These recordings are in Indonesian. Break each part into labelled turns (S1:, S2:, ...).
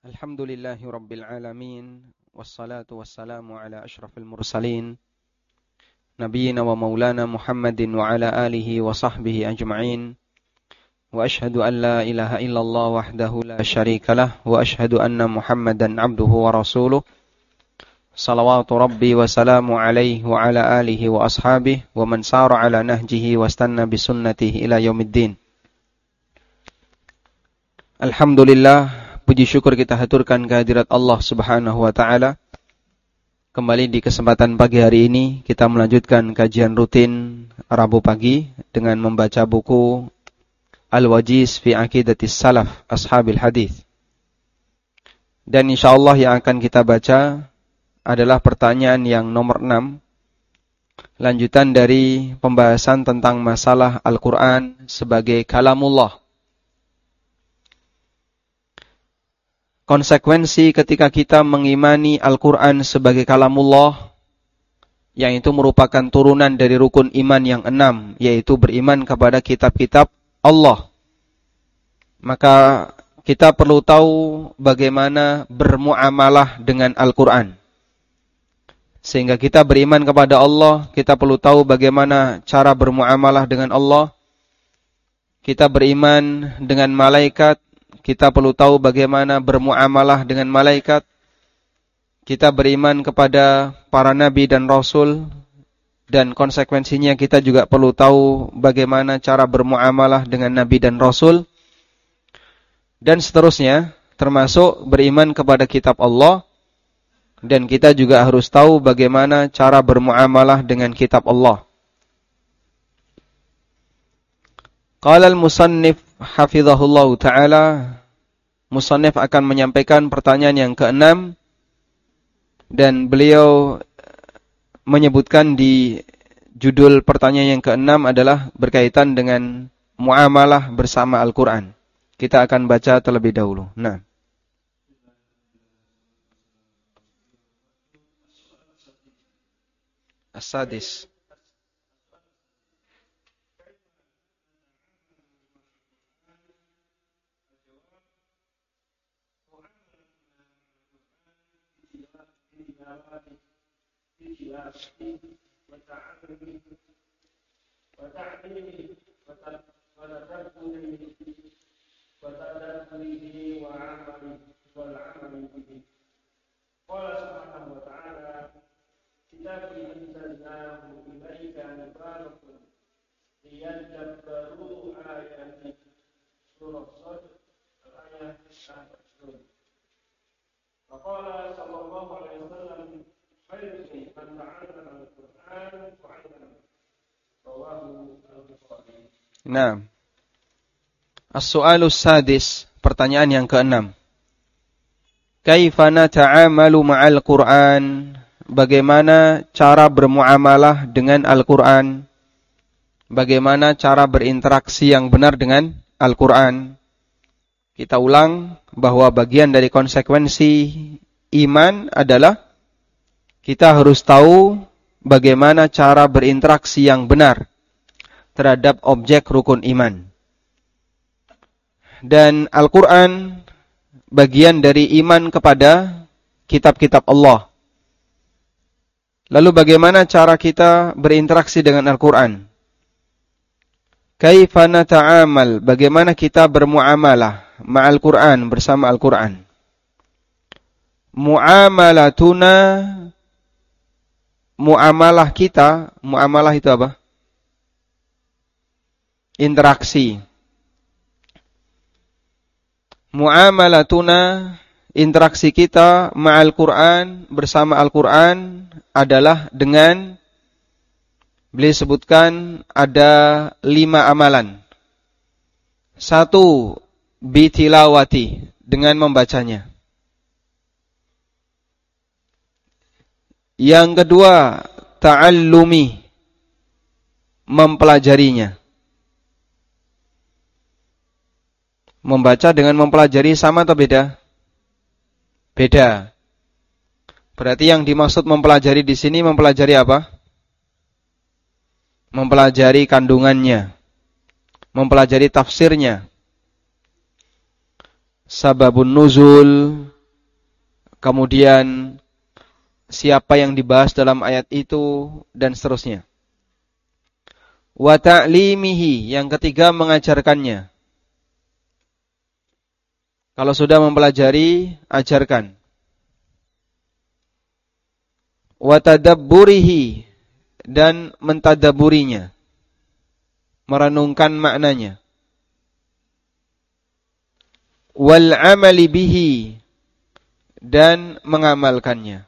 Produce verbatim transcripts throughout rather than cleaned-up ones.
S1: Alhamdulillahi Rabbil Alamin. Wassalatu wassalamu ala ashrafil mursalin Nabiyyina wa maulana Muhammadin wa ala alihi wa sahbihi ajma'in. Wa ashhadu an la ilaha illallah wahdahu la syarikalah. Wa ashhadu anna Muhammadan abduhu wa rasuluh. Salawatu Rabbi wa salamu alaihi wa ala alihi wa ashabihi wa man sara ala nahjihi wa stanna bisunnatihi ila yaumiddin. Alhamdulillah, puji syukur kita haturkan kehadirat Allah Subhanahu wa taala. Kembali di kesempatan pagi hari ini kita melanjutkan kajian rutin Rabu pagi dengan membaca buku Al-Wajiz fi Aqidatis Salaf Ashabil Hadis. Dan insyaallah yang akan kita baca adalah pertanyaan yang nomor enam, lanjutan dari pembahasan tentang masalah Al-Qur'an sebagai kalamullah. Konsekuensi ketika kita mengimani Al-Quran sebagai kalamullah, yang itu merupakan turunan dari rukun iman yang enam, yaitu beriman kepada kitab-kitab Allah. Maka kita perlu tahu bagaimana bermuamalah dengan Al-Quran. Sehingga kita beriman kepada Allah, kita perlu tahu bagaimana cara bermuamalah dengan Allah. Kita beriman dengan malaikat, kita perlu tahu bagaimana bermuamalah dengan malaikat. Kita beriman kepada para nabi dan rasul, dan konsekuensinya kita juga perlu tahu bagaimana cara bermuamalah dengan nabi dan rasul, dan seterusnya, termasuk beriman kepada kitab Allah. Dan kita juga harus tahu bagaimana cara bermuamalah dengan kitab Allah. Qala al-musannif hafizahullahu ta'ala, musannif akan menyampaikan pertanyaan yang keenam, dan beliau menyebutkan di judul pertanyaan yang keenam adalah berkaitan dengan muamalah bersama Al-Quran. Kita akan baca terlebih dahulu. Nah, As-Sadis. Nah, As-Su'alus Sadis, pertanyaan yang keenam. Kaifa nata'amalu ma'al Qur'an? Bagaimana cara bermuamalah dengan Al-Qur'an? Bagaimana cara berinteraksi yang benar dengan Al-Qur'an? Kita ulang bahwa bagian dari konsekuensi iman adalah kita harus tahu bagaimana cara berinteraksi yang benar terhadap objek rukun iman. Dan Al-Quran bagian dari iman kepada kitab-kitab Allah. Lalu bagaimana cara kita berinteraksi dengan Al-Quran? Kaifa nata'amal? Bagaimana kita bermuamalah ma'al Quran, bersama Al-Quran? Muamalatuna, muamalah kita, muamalah itu apa? Interaksi. Muamalatuna, interaksi kita ma'al Quran, bersama Al-Quran adalah dengan, beliau sebutkan ada lima amalan. Satu, bitilawati, dengan membacanya. Yang kedua, ta'allumi, mempelajarinya. Membaca dengan mempelajari sama atau beda? Beda. Berarti yang dimaksud mempelajari di sini mempelajari apa? Mempelajari kandungannya, mempelajari tafsirnya, sababun nuzul, kemudian siapa yang dibahas dalam ayat itu, dan seterusnya. Wa ta'limihi, yang ketiga mengajarkannya. Kalau sudah mempelajari, ajarkan. Wa tadabburihi, dan mentadaburinya, merenungkan maknanya. Wal amali bihi, dan mengamalkannya.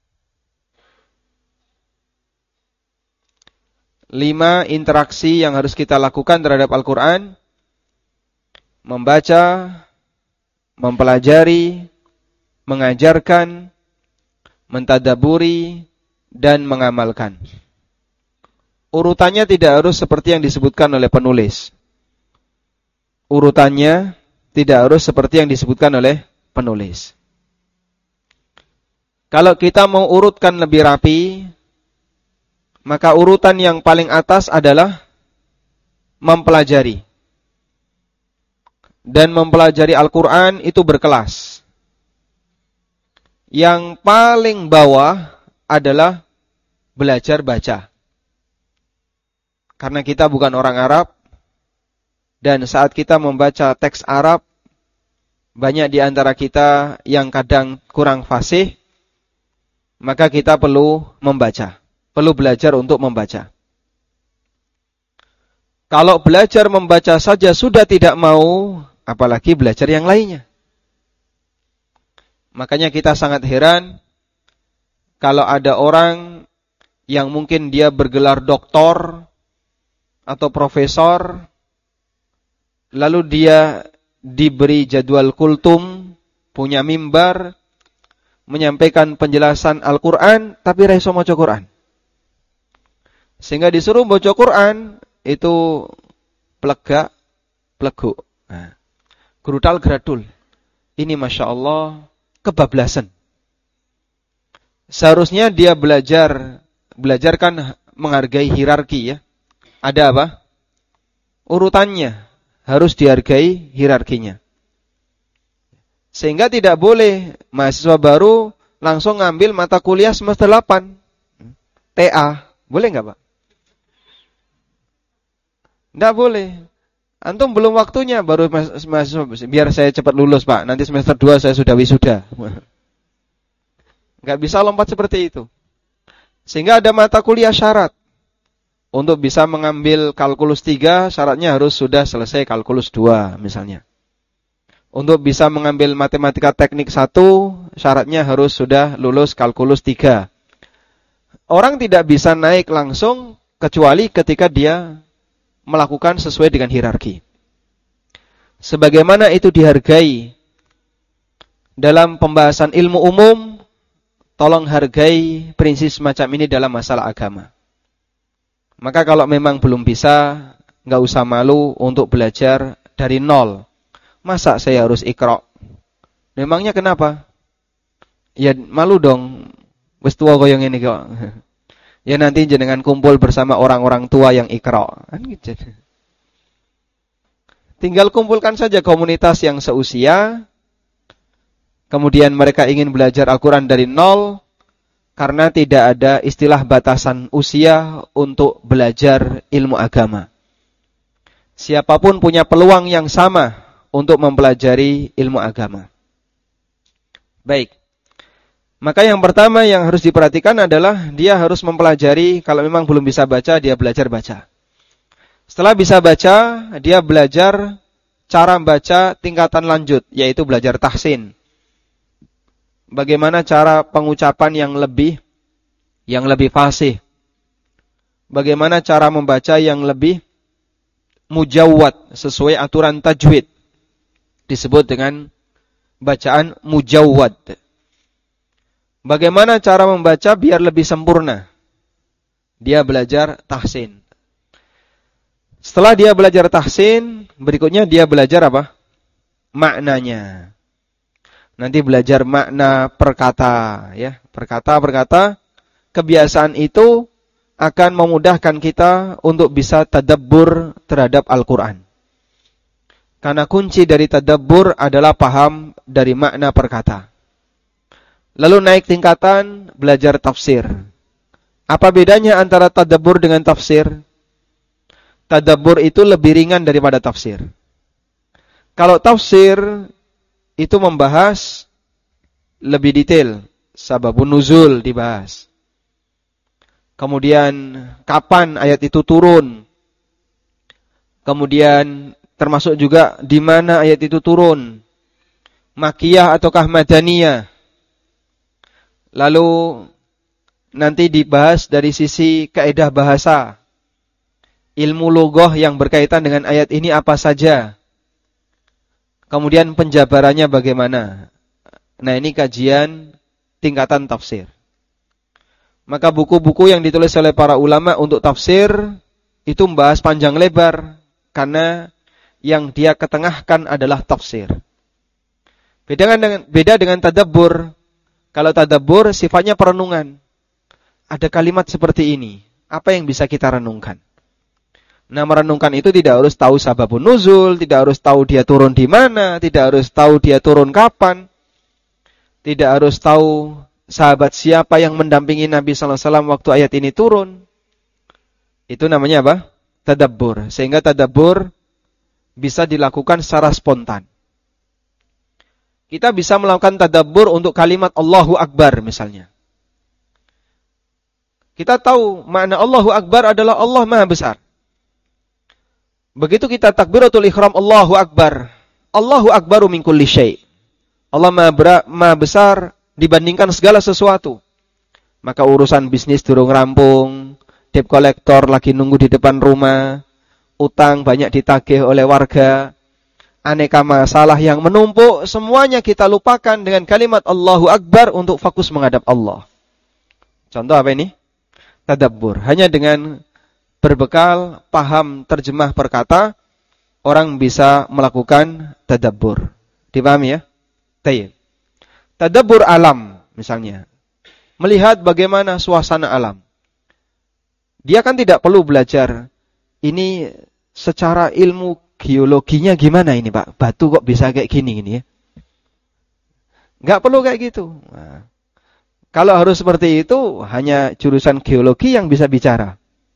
S1: Lima interaksi yang harus kita lakukan terhadap Al-Quran: membaca, mempelajari, mengajarkan, mentadaburi, dan mengamalkan. Urutannya tidak harus seperti yang disebutkan oleh penulis. Urutannya tidak harus seperti yang disebutkan oleh penulis. Kalau kita mau urutkan lebih rapi, maka urutan yang paling atas adalah mempelajari. Dan mempelajari Al-Quran itu berkelas. Yang paling bawah adalah belajar baca. Karena kita bukan orang Arab, dan saat kita membaca teks Arab, banyak di antara kita yang kadang kurang fasih, maka kita perlu membaca. Perlu belajar untuk membaca. Kalau belajar membaca saja sudah tidak mau, apalagi belajar yang lainnya. Makanya kita sangat heran kalau ada orang yang mungkin dia bergelar doktor atau profesor, lalu dia diberi jadwal kultum, punya mimbar, menyampaikan penjelasan Al-Quran, tapi raiso maca Quran. Sehingga disuruh baca Quran, itu plegak, pleguk. Nah, gerutal geradul. Ini Masya Allah kebablasan. Seharusnya dia belajar, belajarkan menghargai hierarki ya. Ada apa? Urutannya. Harus dihargai hierarkinya. Sehingga tidak boleh mahasiswa baru langsung ngambil mata kuliah semester delapan. T A. Boleh nggak Pak? Tidak boleh. Antum belum waktunya baru mahasiswa. Biar saya cepat lulus Pak. Nanti semester dua saya sudah wisuda. Nggak bisa lompat seperti itu. Sehingga ada mata kuliah syarat. Untuk bisa mengambil kalkulus tiga, syaratnya harus sudah selesai kalkulus dua misalnya. Untuk bisa mengambil matematika teknik satu, syaratnya harus sudah lulus kalkulus tiga. Orang tidak bisa naik langsung kecuali ketika dia melakukan sesuai dengan hierarki. Sebagaimana itu dihargai dalam pembahasan ilmu umum, tolong hargai prinsip semacam ini dalam masalah agama. Maka kalau memang belum bisa, nggak usah malu untuk belajar dari nol. Masa saya harus iqra? Memangnya kenapa? Ya malu dong. Wis tua koyong ini kok. Ya nanti jenengan kumpul bersama orang-orang tua yang iqra. Kan gitu. Tinggal kumpulkan saja komunitas yang seusia. Kemudian mereka ingin belajar Al-Quran dari nol. Karena tidak ada istilah batasan usia untuk belajar ilmu agama. Siapapun punya peluang yang sama untuk mempelajari ilmu agama. Baik. Maka yang pertama yang harus diperhatikan adalah dia harus mempelajari, kalau memang belum bisa baca, dia belajar baca. Setelah bisa baca, dia belajar cara baca tingkatan lanjut, yaitu belajar tahsin. Bagaimana cara pengucapan yang lebih yang lebih fasih. Bagaimana cara membaca yang lebih mujawwad sesuai aturan tajwid. Disebut dengan bacaan mujawwad. Bagaimana cara membaca biar lebih sempurna? Dia belajar tahsin. Setelah dia belajar tahsin, berikutnya dia belajar apa? Maknanya. Nanti belajar makna perkata, ya. Perkata-perkata, kebiasaan itu akan memudahkan kita untuk bisa tadabbur terhadap Al-Quran. Karena kunci dari tadabbur adalah paham dari makna perkata. Lalu naik tingkatan belajar tafsir. Apa bedanya antara tadabbur dengan tafsir? Tadabbur itu lebih ringan daripada tafsir. Kalau tafsir itu membahas lebih detail, sababun nuzul dibahas. Kemudian kapan ayat itu turun. Kemudian termasuk juga di mana ayat itu turun. Makkiyah ataukah Madaniyah. Lalu nanti dibahas dari sisi kaidah bahasa. Ilmu lughah yang berkaitan dengan ayat ini apa saja. Kemudian penjabarannya bagaimana. Nah, ini kajian tingkatan tafsir. Maka buku-buku yang ditulis oleh para ulama untuk tafsir itu membahas panjang lebar karena yang dia ketengahkan adalah tafsir. Beda dengan beda dengan tadabbur. Kalau tadabbur sifatnya perenungan. Ada kalimat seperti ini, apa yang bisa kita renungkan? Nah, merenungkan itu tidak harus tahu sababun nuzul, tidak harus tahu dia turun di mana, tidak harus tahu dia turun kapan, tidak harus tahu sahabat siapa yang mendampingi Nabi sallallahu alaihi wasallam waktu ayat ini turun. Itu namanya apa? Tadabbur. Sehingga tadabbur bisa dilakukan secara spontan. Kita bisa melakukan tadabbur untuk kalimat Allahu Akbar misalnya. Kita tahu makna Allahu Akbar adalah Allah Maha Besar. Begitu kita takbiratul ihram Allahu Akbar. Allahu Akbaru min kulli syai'. Allah Maha, Maha Besar dibandingkan segala sesuatu. Maka urusan bisnis durung rampung, debt collector lagi nunggu di depan rumah, utang banyak ditagih oleh warga, aneka masalah yang menumpuk, semuanya kita lupakan dengan kalimat Allahu Akbar untuk fokus menghadap Allah. Contoh apa ini? Tadabbur. Hanya dengan berbekal paham terjemah perkata, orang bisa melakukan tadabbur. Dipahami ya? Tayyib. Tadabbur alam misalnya. Melihat bagaimana suasana alam. Dia kan tidak perlu belajar ini secara ilmu geologinya gimana ini Pak? Batu kok bisa kayak gini gini ya? Enggak perlu kayak gitu. Nah, kalau harus seperti itu hanya jurusan geologi yang bisa bicara.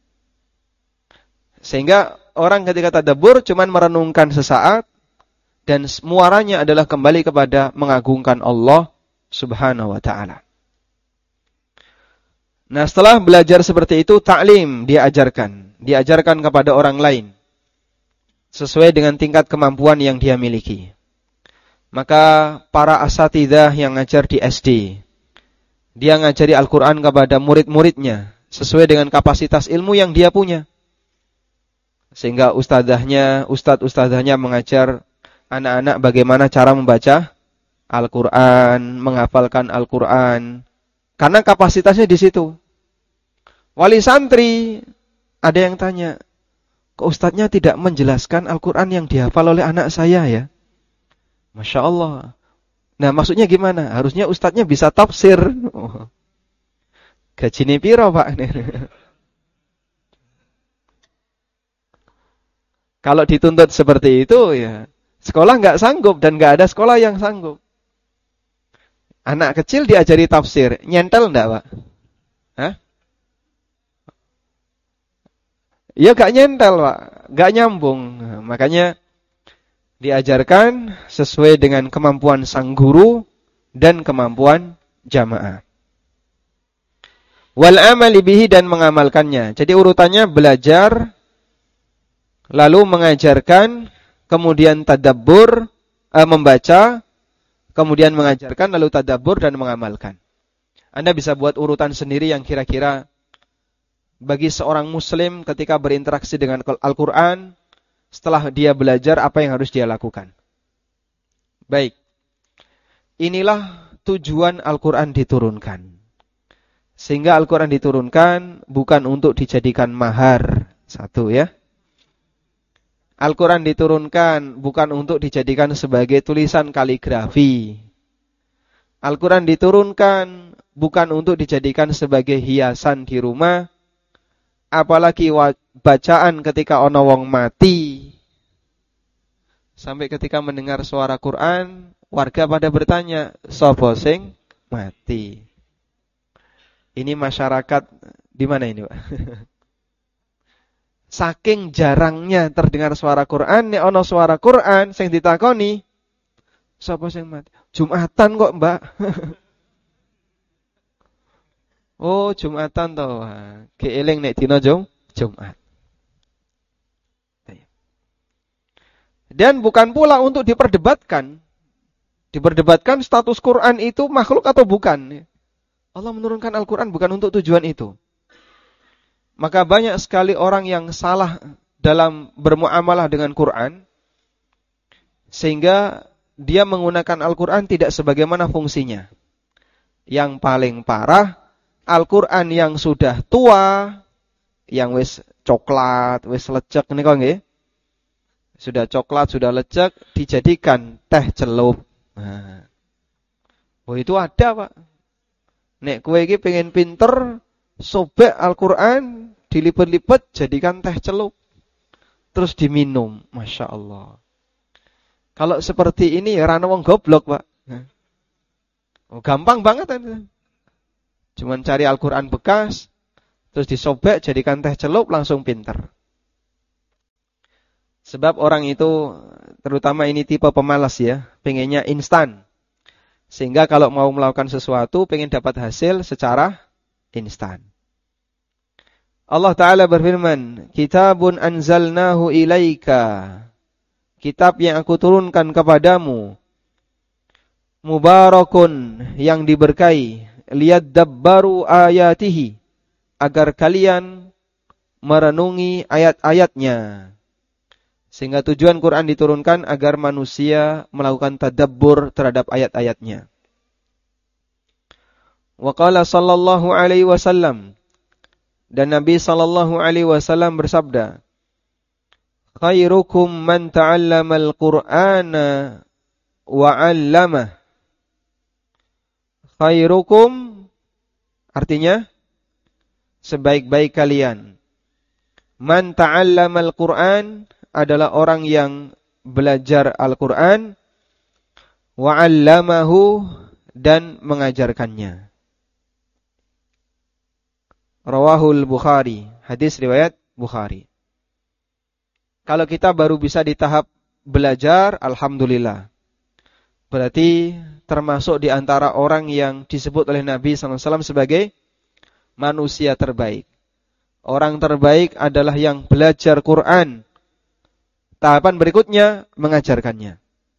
S1: Sehingga orang ketika tadabbur cuman merenungkan sesaat dan muaranya adalah kembali kepada mengagungkan Allah Subhanahu wa taala. Nah, setelah belajar seperti itu, ta'lim diajarkan, diajarkan kepada orang lain sesuai dengan tingkat kemampuan yang dia miliki. Maka para asatidzah yang ngajar di S D, dia ngajari Al-Qur'an kepada murid-muridnya sesuai dengan kapasitas ilmu yang dia punya. Sehingga ustadzahnya, ustadz-ustadzahnya mengajar anak-anak bagaimana cara membaca Al-Quran, menghafalkan Al-Quran. Karena kapasitasnya di situ. Wali santri, ada yang tanya, kok ustadznya tidak menjelaskan Al-Quran yang dihafal oleh anak saya ya? Masya Allah. Nah, maksudnya gimana? Harusnya ustadznya bisa tafsir. Oh. Gajine piro, Pak? Kalau dituntut seperti itu, ya sekolah nggak sanggup dan nggak ada sekolah yang sanggup. Anak kecil diajari tafsir, nyentel enggak, Pak? Hah? Ya nggak nyentel, Pak, nggak nyambung. Nah, makanya diajarkan sesuai dengan kemampuan sang guru dan kemampuan jamaah. Wal amali bihi dan mengamalkannya. Jadi urutannya belajar, lalu mengajarkan, kemudian tadabbur, eh, membaca, kemudian mengajarkan, lalu tadabbur dan mengamalkan. Anda bisa buat urutan sendiri yang kira-kira bagi seorang muslim ketika berinteraksi dengan Al-Quran, setelah dia belajar apa yang harus dia lakukan. Baik, inilah tujuan Al-Quran diturunkan. Sehingga Al-Quran diturunkan bukan untuk dijadikan mahar. Satu ya. Al-Quran diturunkan bukan untuk dijadikan sebagai tulisan kaligrafi. Al-Quran diturunkan bukan untuk dijadikan sebagai hiasan di rumah. Apalagi bacaan ketika ana wong mati. Sampai ketika mendengar suara Quran, warga pada bertanya, sapa sing mati. Ini masyarakat di mana ini, Pak? Saking jarangnya terdengar suara Quran, nek ana suara Quran sing ditakoni, sapa sing mati? Jumatan kok, Mbak. Oh, Jumatan to. Ki eling nek dina Jum, Jumat. Dan bukan pula untuk diperdebatkan. Diperdebatkan status Quran itu makhluk atau bukan. Allah menurunkan Al-Quran bukan untuk tujuan itu. Maka banyak sekali orang yang salah dalam bermuamalah dengan Quran, sehingga dia menggunakan Al-Quran tidak sebagaimana fungsinya. Yang paling parah, Al-Quran yang sudah tua, yang wis coklat, wis lecek, ini kok nggih? Sudah coklat, sudah lecek, dijadikan teh celup. Nah. Oh itu ada, Pak. Nek kowe iki pengen pinter, sobek Al-Quran, dilipet-lipet, jadikan teh celup. Terus diminum. Masya Allah. Kalau seperti ini, ya rana wong goblok, Pak. Oh, gampang banget. Cuman cari Al-Quran bekas, terus disobek, jadikan teh celup, langsung pinter. Sebab orang itu, terutama ini tipe pemalas ya, pengennya instan. Sehingga kalau mau melakukan sesuatu, pengen dapat hasil secara instan. Allah Ta'ala berfirman, Kitabun anzalnahu ilaika. Kitab yang aku turunkan kepadamu. Mubarakun, yang diberkahi. Liyadabbaru ayatihi. Agar kalian merenungi ayat-ayatnya. Sehingga tujuan Quran diturunkan agar manusia melakukan tadabbur terhadap ayat-ayatnya. Wa qala sallallahu alaihi wasallam, dan Nabi sallallahu alaihi wasallam bersabda, khairukum man ta'allamal Qur'ana wa 'allamah. Khairukum artinya sebaik-baik kalian. Man ta'allamal Qur'an adalah orang yang belajar Al-Quran, wa'allamahu, dan mengajarkannya. Rawahul Bukhari, hadis riwayat Bukhari. Kalau kita baru bisa di tahap belajar, alhamdulillah. Berarti termasuk di antara orang yang disebut oleh Nabi shallallahu alaihi wasallam sebagai manusia terbaik. Orang terbaik adalah yang belajar Quran. Tahapan berikutnya mengajarkannya.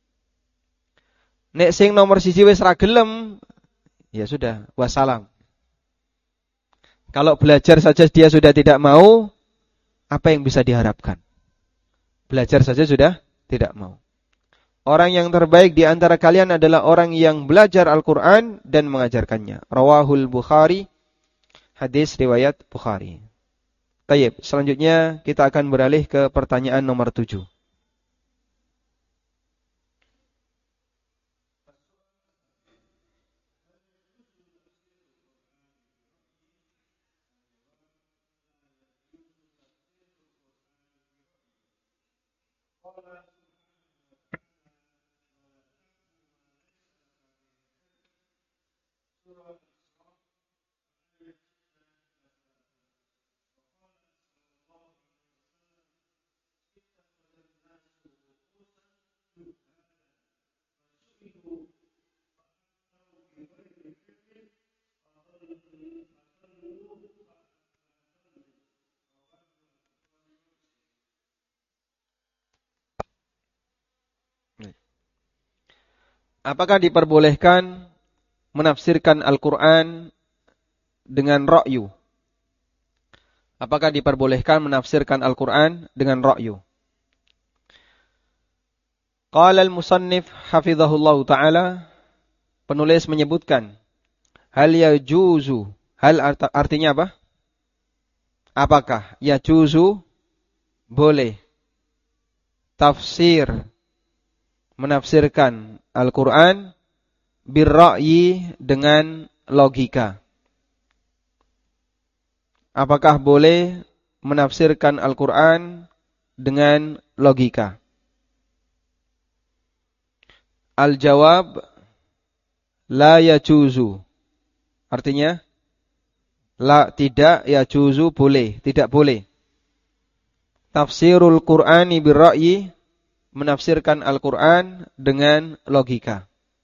S1: Nek sing nomor siji wis ra gelem, ya sudah, wassalam. Kalau belajar saja dia sudah tidak mau, apa yang bisa diharapkan? Belajar saja sudah tidak mau. Orang yang terbaik di antara kalian adalah orang yang belajar Al-Quran dan mengajarkannya. Rawahul Bukhari, hadis riwayat Bukhari. Baik, selanjutnya kita akan beralih ke pertanyaan nomor tujuh. Apakah diperbolehkan menafsirkan Al-Quran dengan ra'yu? Apakah diperbolehkan menafsirkan Al-Quran dengan ra'yu? Qala al-musannif hafizahullahu ta'ala, penulis menyebutkan, hal yajuzu, hal art- artinya apa? Apakah yajuzu boleh tafsir, menafsirkan Al-Quran birra'yi dengan logika? Apakah boleh menafsirkan Al-Quran dengan logika? Al-jawab, La yajuzu. Artinya la tidak, yajuzu boleh, tidak boleh. Tafsirul Qur'ani birra'yi, menafsirkan Al-Qur'an dengan logika.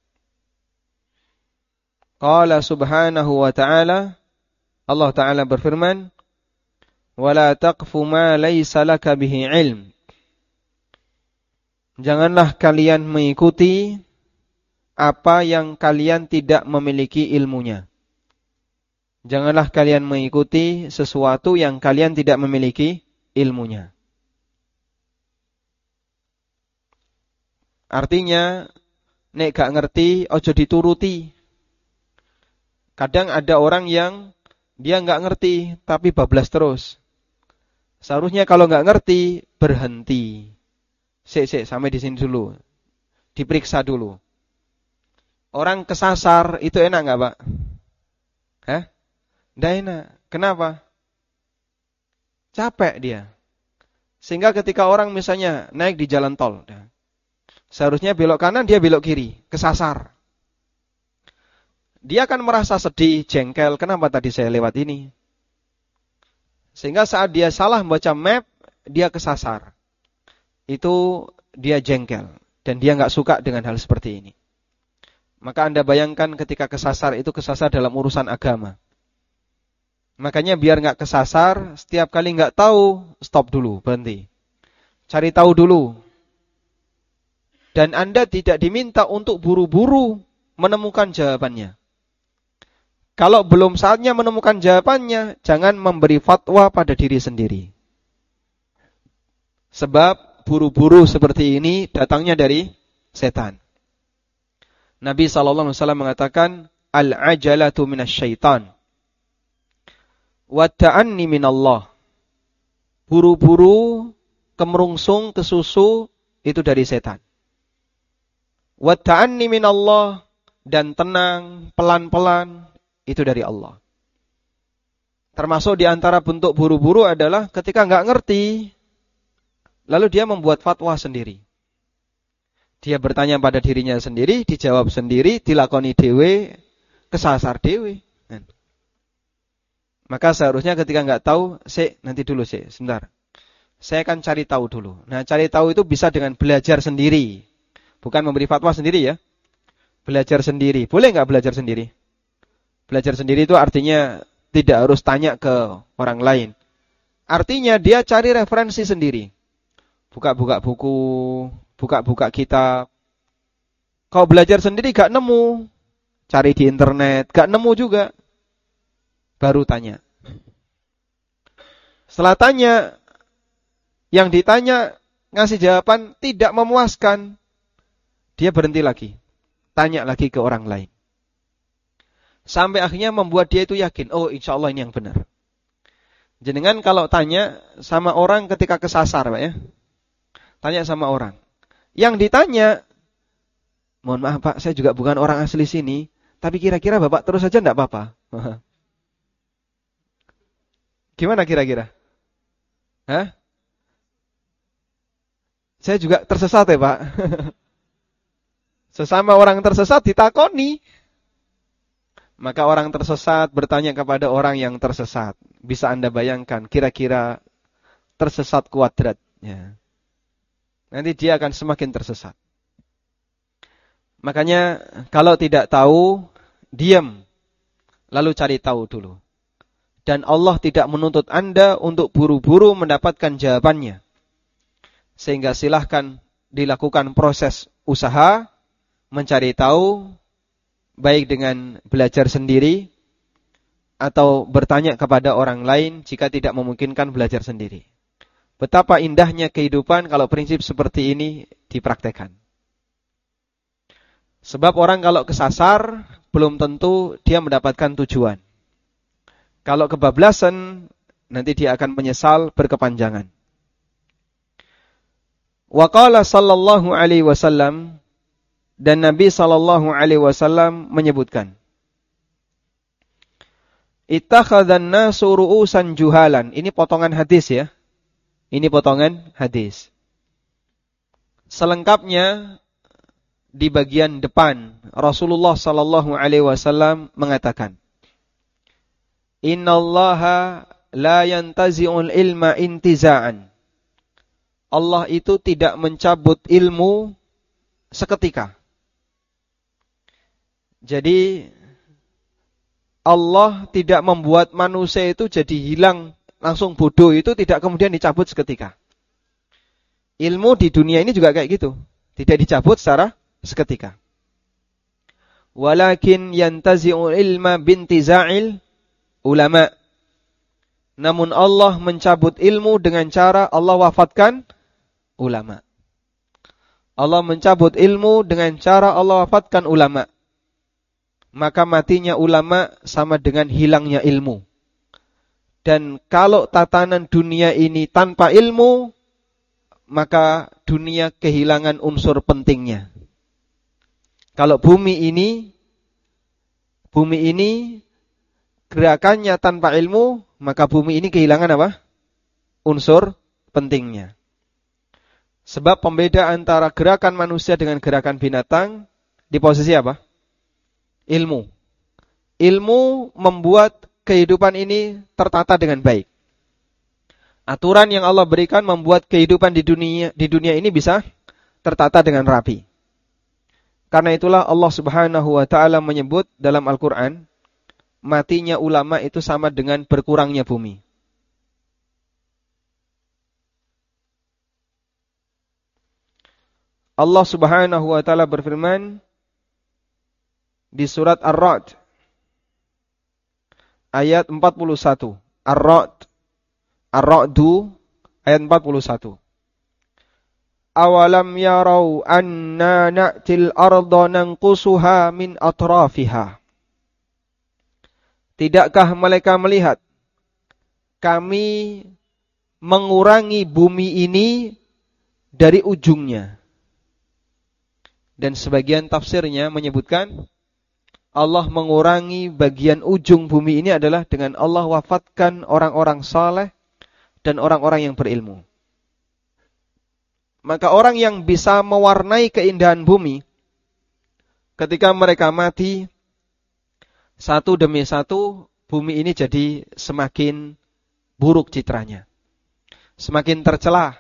S1: Qala subhanahu wa ta'ala, Allah Ta'ala berfirman, wala taqfu ma laysa laka bihi ilm. Janganlah kalian mengikuti apa yang kalian tidak memiliki ilmunya. Janganlah kalian mengikuti sesuatu yang kalian tidak memiliki ilmunya. Artinya, nek gak ngerti, ojo dituruti. Kadang ada orang yang dia gak ngerti, tapi bablas terus. Seharusnya kalau gak ngerti, berhenti. Sik, sik, sampai di sini dulu. Diperiksa dulu. Orang kesasar, itu enak gak, Pak? Hah? Nggak enak. Kenapa? Capek dia. Sehingga ketika orang misalnya naik di jalan tol, seharusnya belok kanan, dia belok kiri. Kesasar. Dia akan merasa sedih, jengkel. Kenapa tadi saya lewat ini? Sehingga saat dia salah membaca map, dia kesasar. Itu dia jengkel. Dan dia nggak suka dengan hal seperti ini. Maka Anda bayangkan ketika kesasar, itu kesasar dalam urusan agama. Makanya biar nggak kesasar, setiap kali nggak tahu, stop dulu, berhenti. Cari tahu dulu. Dan Anda tidak diminta untuk buru-buru menemukan jawabannya. Kalau belum saatnya menemukan jawabannya, jangan memberi fatwa pada diri sendiri. Sebab buru-buru seperti ini datangnya dari setan. Nabi shallallahu alaihi wasallam mengatakan, al-ajalatu minasyaitan. Wa ta'anni minallah. Buru-buru, kemerungsung, kesusu, itu dari setan. Wa ta'anni minallah, dan tenang, pelan-pelan, itu dari Allah. Termasuk di antara bentuk buru-buru adalah ketika enggak ngerti, lalu dia membuat fatwa sendiri. Dia bertanya pada dirinya sendiri, dijawab sendiri, dilakoni dewe, kesasar dewe. Maka seharusnya ketika enggak tahu, sik, nanti dulu sik, sebentar. Saya akan cari tahu dulu. Nah, cari tahu itu bisa dengan belajar sendiri. Bukan memberi fatwa sendiri ya. Belajar sendiri. Boleh enggak belajar sendiri? Belajar sendiri itu artinya tidak harus tanya ke orang lain. Artinya dia cari referensi sendiri. Buka-buka buku, buka-buka kitab. Kalau belajar sendiri gak nemu, cari di internet, gak nemu juga. Baru tanya. Setelah tanya, yang ditanya ngasih jawaban tidak memuaskan, dia berhenti lagi. Tanya lagi ke orang lain. Sampai akhirnya membuat dia itu yakin, oh insya Allah ini yang benar. Jenengan kalau tanya sama orang ketika kesasar, Pak ya. Tanya sama orang. Yang ditanya, mohon maaf Pak, saya juga bukan orang asli sini, tapi kira-kira Bapak terus saja enggak apa-apa. Gimana kira-kira? Hah? Saya juga tersesat ya Pak. Sesama orang tersesat ditakoni. Maka orang tersesat bertanya kepada orang yang tersesat. Bisa Anda bayangkan kira-kira tersesat kuadrat. Ya. Nanti dia akan semakin tersesat. Makanya kalau tidak tahu, diam. Lalu cari tahu dulu. Dan Allah tidak menuntut Anda untuk buru-buru mendapatkan jawabannya. Sehingga silahkan dilakukan proses usaha, mencari tahu, baik dengan belajar sendiri, atau bertanya kepada orang lain jika tidak memungkinkan belajar sendiri. Betapa indahnya kehidupan kalau prinsip seperti ini dipraktekkan. Sebab orang kalau kesasar, belum tentu dia mendapatkan tujuan. Kalau kebablasan, nanti dia akan menyesal berkepanjangan. Wa qala sallallahu alaihi wasallam, dan Nabi sallallahu alaihi wasallam menyebutkan, ittakhadhan nasu ru'usan juhalan. Ini potongan hadis ya. Ini potongan hadis. Selengkapnya di bagian depan, Rasulullah sallallahu alaihi wasallam mengatakan, "Innallaha la yantazi'ul ilma intiza'an." Allah itu tidak mencabut ilmu seketika. Jadi Allah tidak membuat manusia itu jadi hilang langsung bodoh, itu tidak kemudian dicabut seketika. Ilmu di dunia ini juga kayak gitu, tidak dicabut secara seketika. Walakin yantazi'ul ilma bintiza'il ulama. Namun Allah mencabut ilmu dengan cara Allah wafatkan ulama. Allah mencabut ilmu dengan cara Allah wafatkan ulama. Maka matinya ulama sama dengan hilangnya ilmu. Dan kalau tatanan dunia ini tanpa ilmu, maka dunia kehilangan unsur pentingnya. Kalau bumi ini, bumi ini gerakannya tanpa ilmu, maka bumi ini kehilangan apa? Unsur pentingnya. Sebab pembeda antara gerakan manusia dengan gerakan binatang di posisi apa? Ilmu. Ilmu membuat kehidupan ini tertata dengan baik. Aturan yang Allah berikan membuat kehidupan di dunia di dunia ini bisa tertata dengan rapi. Karena itulah Allah Subhanahu wa taala menyebut dalam Al-Qur'an, matinya ulama itu sama dengan berkurangnya bumi. Allah Subhanahu wa taala berfirman di surat Ar-Ra'd ayat empat puluh satu. Ar-Ra'd Ar-Ra'du ayat empat puluh satu. Awalam yarau anna na'til arda nanqusuha min atrafiha. Tidakkah mereka melihat kami mengurangi bumi ini dari ujungnya? Dan sebagian tafsirnya menyebutkan Allah mengurangi bagian ujung bumi ini adalah dengan Allah wafatkan orang-orang saleh dan orang-orang yang berilmu. Maka orang yang bisa mewarnai keindahan bumi, ketika mereka mati, satu demi satu, bumi ini jadi semakin buruk citranya. Semakin tercelah.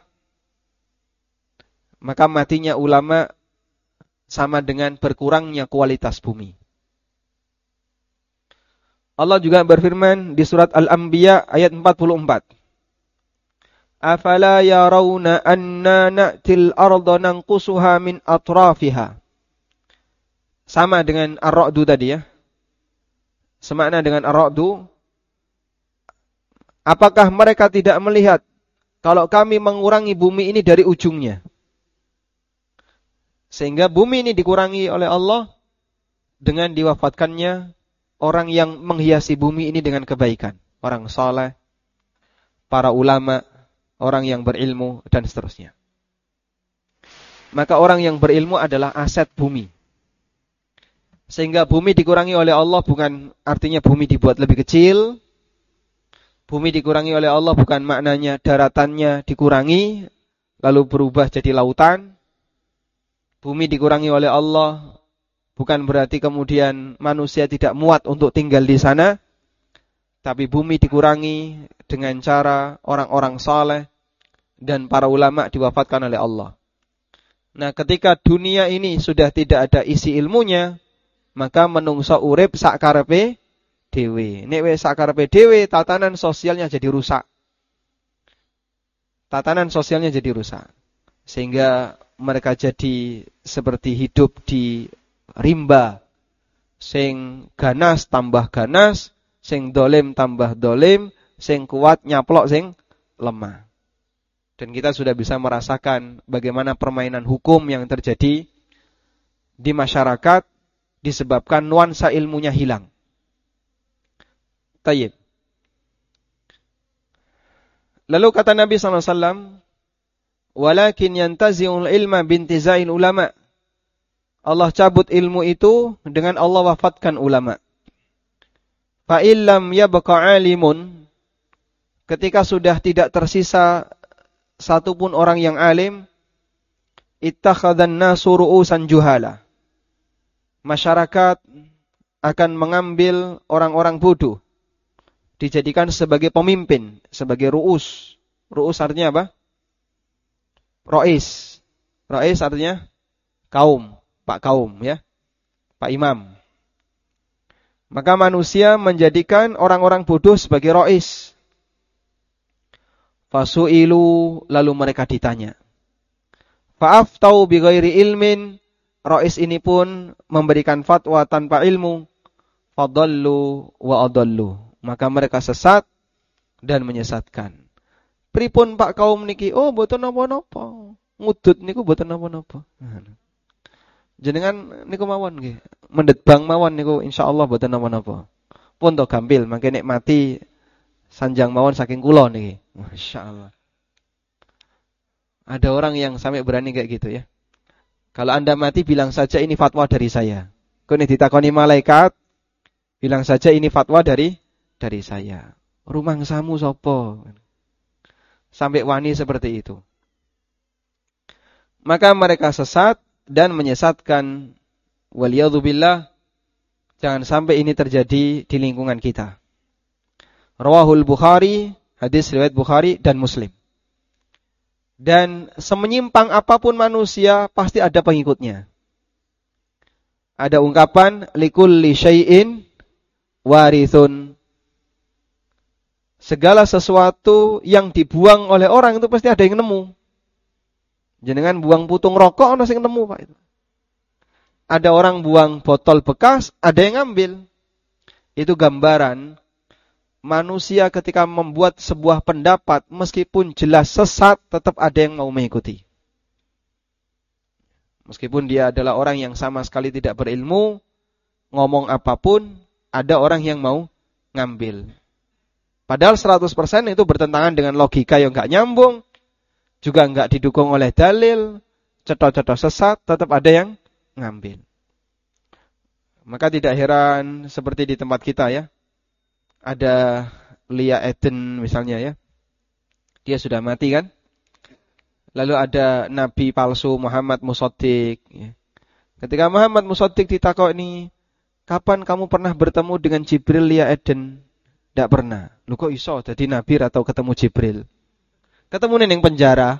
S1: Maka matinya ulama sama dengan berkurangnya kualitas bumi. Allah juga berfirman di surat Al-Anbiya ayat empat puluh empat. Afala yarawna anna na'til arda nanqusuha min atrafiha. Sama dengan Ar-Ra'du tadi ya. Semakna dengan Ar-Ra'du. Apakah mereka tidak melihat kalau kami mengurangi bumi ini dari ujungnya? Sehingga bumi ini dikurangi oleh Allah dengan diwafatkannya orang yang menghiasi bumi ini dengan kebaikan. Orang saleh, para ulama, orang yang berilmu, dan seterusnya. Maka orang yang berilmu adalah aset bumi. Sehingga bumi dikurangi oleh Allah bukan artinya bumi dibuat lebih kecil. Bumi dikurangi oleh Allah bukan maknanya daratannya dikurangi, lalu berubah jadi lautan. Bumi dikurangi oleh Allah bukan berarti kemudian manusia tidak muat untuk tinggal di sana. Tapi bumi dikurangi dengan cara orang-orang saleh dan para ulama diwafatkan oleh Allah. Nah, ketika dunia ini sudah tidak ada isi ilmunya, maka menungso urip sakarepe dhewe. Nek wis sakarepe dhewe, tatanan sosialnya jadi rusak. Tatanan sosialnya jadi rusak. Sehingga mereka jadi seperti hidup di rimba. Sing ganas tambah ganas, sing dolim tambah dolim, sing kuat nyaplok sing lemah. Dan kita sudah bisa merasakan bagaimana permainan hukum yang terjadi di masyarakat disebabkan nuansa ilmunya hilang. Tayyib. Lalu kata Nabi sallallahu alaihi wasallam, walakin yantazi'ul ilma bintizail ulama. Allah cabut ilmu itu dengan Allah wafatkan ulama. Fa illam yabqa alimun, ketika sudah tidak tersisa satupun orang yang alim, ittakhadhan nasu ru'usan juhala. masyarakat akan mengambil orang-orang bodoh, dijadikan sebagai pemimpin, sebagai ru'us. Ru'us artinya apa? Rois. Rois artinya kaum, pak kaum ya, pak imam. Maka manusia menjadikan orang-orang bodoh sebagai rois. Fasu'ilu, lalu mereka ditanya. Fa'aftau bighairi ilmin, rois ini pun memberikan fatwa tanpa ilmu. Fadallu wa adallu, maka mereka sesat dan menyesatkan. Pripun pak kaum niki? Oh, boten napa-napa. Ngudut niku boten napa-napa. Jenengan niku mawon nggih. Mendhet bang mawon niku insyaallah boten napa-napa. Pun to gampil mangke nek mati sanjang mawon saking kula niki. Masyaallah. Ada orang yang sampai berani kayak gitu ya. Kalau Anda mati bilang saja ini fatwa dari saya. Kok nek ditakoni malaikat bilang saja ini fatwa dari dari saya. Rumangsamu sapa? Sampai wani seperti itu. Maka mereka sesat dan menyesatkan. Waliyadzubillah, jangan sampai ini terjadi di lingkungan kita. Rawahul Bukhari, hadis riwayat Bukhari dan Muslim. Dan semenyimpang apapun manusia pasti ada pengikutnya. Ada ungkapan likulli syai'in warithun. Segala sesuatu yang dibuang oleh orang itu pasti ada yang nemu. Jenengan buang putung rokok ana sing nemu, Pak itu. Ada orang buang botol bekas, ada yang ngambil. Itu gambaran manusia ketika membuat sebuah pendapat meskipun jelas sesat tetap ada yang mau mengikuti. Meskipun dia adalah orang yang sama sekali tidak berilmu, ngomong apapun ada orang yang mau ngambil. Padahal seratus persen itu bertentangan dengan logika yang enggak nyambung, juga enggak didukung oleh dalil, cetok-cetok sesat, tetap ada yang ngambil. Maka tidak heran seperti di tempat kita ya. Ada Lia Eden misalnya ya. Dia sudah mati kan? Lalu ada nabi palsu Muhammad Musaddiq ya. Ketika Muhammad Musaddiq ditakoni, "Kapan kamu pernah bertemu dengan Jibril Lia Eden?" Tidak pernah. Lu kok iso jadi nabi atau ketemu Jibril? Ketemu ning penjara.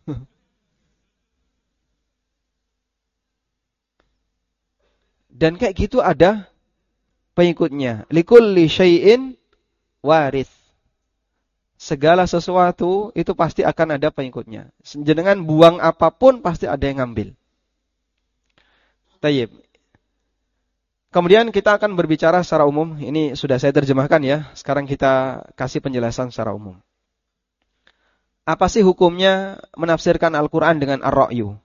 S1: Dan kayak gitu ada pengikutnya. Likulli syai'in warith. Segala sesuatu itu pasti akan ada pengikutnya. Jenengan buang apapun pasti ada yang ngambil. Tayyib. Kemudian kita akan berbicara secara umum. Ini sudah saya terjemahkan ya. Sekarang kita kasih penjelasan secara umum. Apa sih hukumnya menafsirkan Al-Quran dengan ar-ra'yu?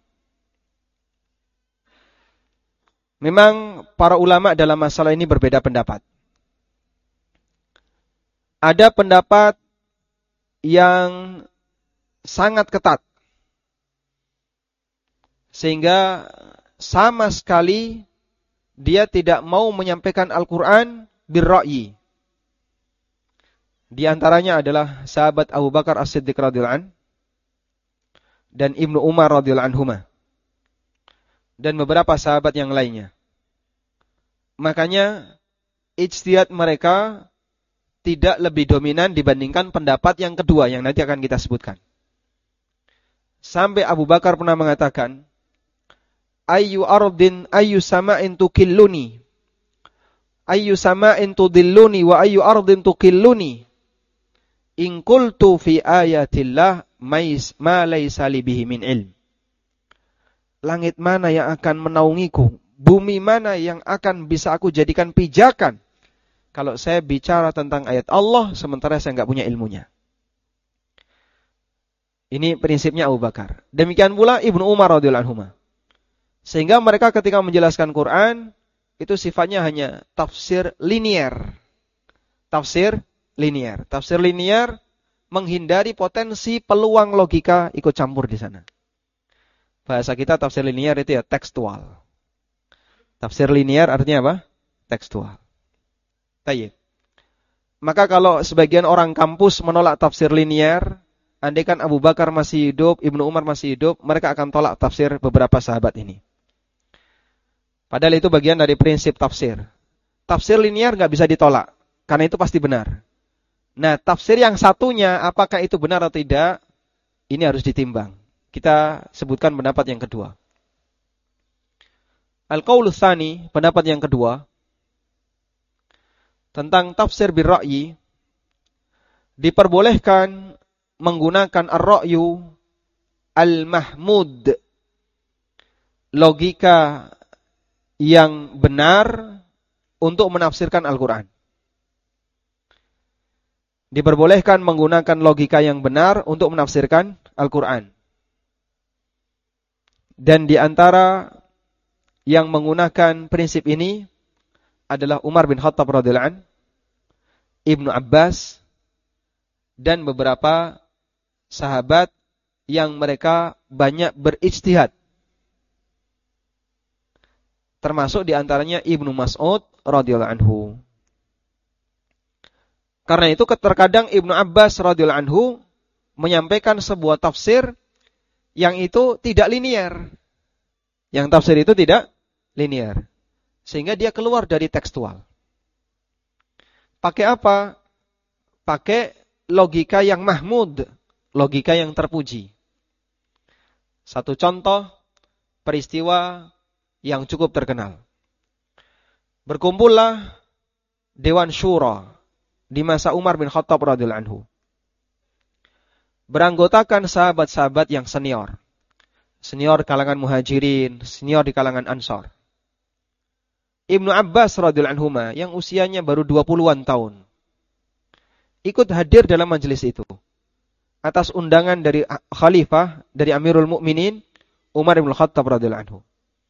S1: Memang para ulama dalam masalah ini berbeda pendapat. Ada pendapat yang sangat ketat. Sehingga sama sekali dia tidak mau menyampaikan Al-Quran bir-ra'yi. Di antaranya adalah sahabat Abu Bakar As-Siddiq radhiyallahu anhu dan Ibnu Umar radhiyallahu anhuma dan beberapa sahabat yang lainnya. Makanya ijtihad mereka tidak lebih dominan dibandingkan pendapat yang kedua yang nanti akan kita sebutkan. Sampai Abu Bakar pernah mengatakan, Ayyu ardin ayyu sama'in tukilluni. Ayyu sama'in tudilluni wa ayyu ardin tukilluni. In qultu fi ayatillah ma laysa li bihi min ilm. Langit mana yang akan menaungiku? Bumi mana yang akan bisa aku jadikan pijakan? Kalau saya bicara tentang ayat Allah sementara saya enggak punya ilmunya. Ini prinsipnya Abu Bakar. Demikian pula Ibnu Umar radhiyallahu anhu. Sehingga mereka ketika menjelaskan Quran, itu sifatnya hanya tafsir linier. Tafsir linier. Tafsir linier menghindari potensi peluang logika ikut campur di sana. Bahasa kita tafsir linier itu ya tekstual. Tafsir linier artinya apa? Tekstual. Tayyib. Maka kalau sebagian orang kampus menolak tafsir linier, andaikan Abu Bakar masih hidup, Ibnu Umar masih hidup, mereka akan tolak tafsir beberapa sahabat ini. Padahal itu bagian dari prinsip tafsir. Tafsir linear nggak bisa ditolak, karena itu pasti benar. Nah, tafsir yang satunya, apakah itu benar atau tidak, ini harus ditimbang. Kita sebutkan pendapat yang kedua. Al-Qaulus Tsani, pendapat yang kedua, tentang tafsir bir-ra'yi, diperbolehkan menggunakan ar-ra'yu al-mahmud, logika yang benar untuk menafsirkan Al-Quran. Diperbolehkan menggunakan logika yang benar untuk menafsirkan Al-Quran. Dan di antara yang menggunakan prinsip ini adalah Umar bin Khattab radhiyallahu anhu, Ibnu Abbas, dan beberapa sahabat yang mereka banyak berijtihad. Termasuk di antaranya Ibnu Mas'ud radhiyallahu anhu. Karena itu terkadang Ibnu Abbas radhiyallahu anhu menyampaikan sebuah tafsir yang itu tidak linear. Yang tafsir itu tidak linear. Sehingga dia keluar dari tekstual. Pakai apa? Pakai logika yang mahmud, logika yang terpuji. Satu contoh peristiwa yang cukup terkenal. Berkumpullah Dewan Syura di masa Umar bin Khattab radhiyallahu anhu. Beranggotakan sahabat-sahabat yang senior. Senior kalangan Muhajirin, senior di kalangan Ansar. Ibnu Abbas radhiyallahu anhu yang usianya baru dua puluhan tahun ikut hadir dalam majelis itu atas undangan dari khalifah, dari Amirul Mukminin Umar bin Khattab radhiyallahu anhu.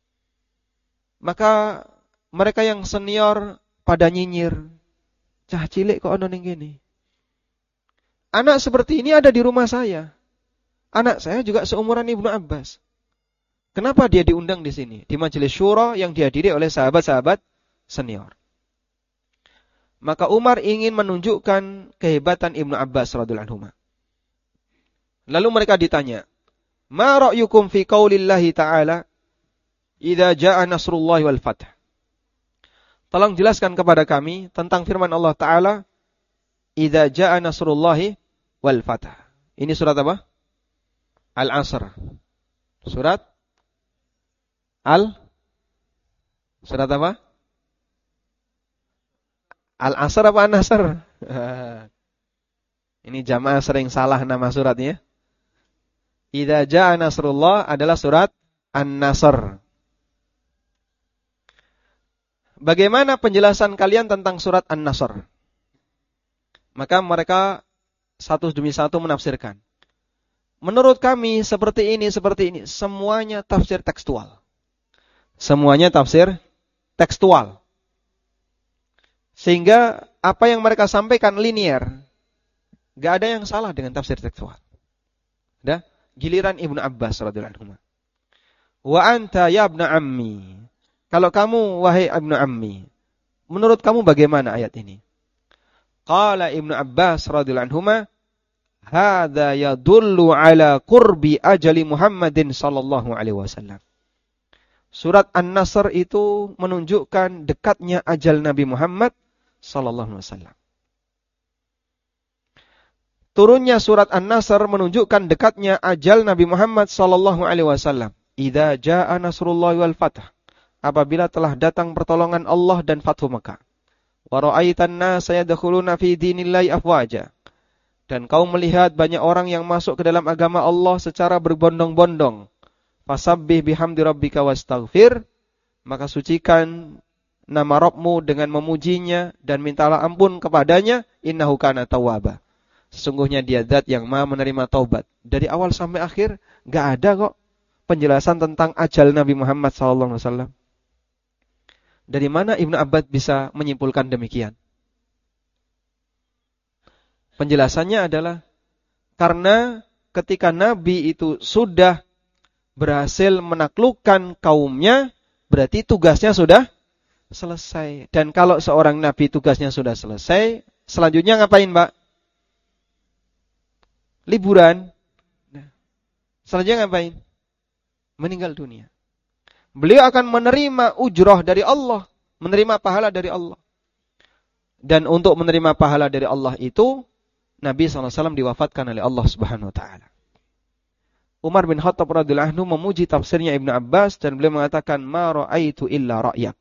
S1: Maka mereka yang senior pada nyinyir, cah cilik kok ono ning kene. Anak seperti ini ada di rumah saya. Anak saya juga seumuran Ibnu Abbas. Kenapa dia diundang di sini? Di majelis syura yang dihadiri oleh sahabat-sahabat senior. Maka Umar ingin menunjukkan kehebatan Ibnu Abbas radhiyallahu anhu. Lalu mereka ditanya, "Ma ra'yukum fi qaulillahi ta'ala idza jaa nasrullahi wal fath?" Tolong jelaskan kepada kami tentang firman Allah Ta'ala, idza jaa nasrullahi wal fath. Ini surat apa? Al-Asr. Surat Al Surat apa? Al-Asr apa An-Nasr? Ini jamaah sering salah nama suratnya. Idza jaa nasrullah adalah surat An-Nasr. Bagaimana penjelasan kalian tentang surat An-Nasr? Maka mereka satu demi satu menafsirkan. Menurut kami seperti ini, seperti ini. Semuanya tafsir tekstual. Semuanya tafsir tekstual. Sehingga apa yang mereka sampaikan linear. Gak ada yang salah dengan tafsir tekstual. Ada giliran Ibnu Abbas radhiyallahu anhu. Wa anta ya ibna ammi. Kalau kamu wahai Ibnu Ammi, menurut kamu bagaimana ayat ini? Qala Ibnu Abbas radhiyallahu anhu, hadza yadullu ala qurbi ajali Muhammadin sallallahu alaihi wasallam. Surat An-Nasr itu menunjukkan dekatnya ajal Nabi Muhammad sallallahu alaihi wasallam. Turunnya surat An-Nasr menunjukkan dekatnya ajal Nabi Muhammad sallallahu alaihi wasallam. Idza jaa nasrullahi wal fath. Apabila telah datang pertolongan Allah dan Fathu Makkah. Wa ra'aitan nasa yadkhuluna fi dinillahi afwaja. Dan kau melihat banyak orang yang masuk ke dalam agama Allah secara berbondong-bondong. Fasabbih bihamdi rabbika wastaghfir. Maka sucikan nama Rabbmu dengan memujinya dan mintalah ampun kepadanya. Innahu kana tawwaba. Sesungguhnya dia zat yang maha menerima taubat. Dari awal sampai akhir gak ada kok penjelasan tentang ajal Nabi Muhammad sallallahu alaihi wasallam. Dari mana Ibnu Abbas bisa menyimpulkan demikian? Penjelasannya adalah karena ketika Nabi itu sudah berhasil menaklukkan kaumnya, berarti tugasnya sudah selesai. Dan kalau seorang Nabi tugasnya sudah selesai, selanjutnya ngapain, Pak? Liburan. Nah, selanjutnya ngapain? Meninggal dunia. beliau akan menerima ujrah dari Allah, menerima pahala dari Allah. Dan untuk menerima pahala dari Allah itu, Nabi shallallahu alaihi wasallam diwafatkan oleh Allah Subhanahu wa taala. Umar bin Khattab radhiyallahu anhu memuji tafsirnya Ibnu Abbas dan beliau mengatakan, "Ma ra'aitu illa ra'yak."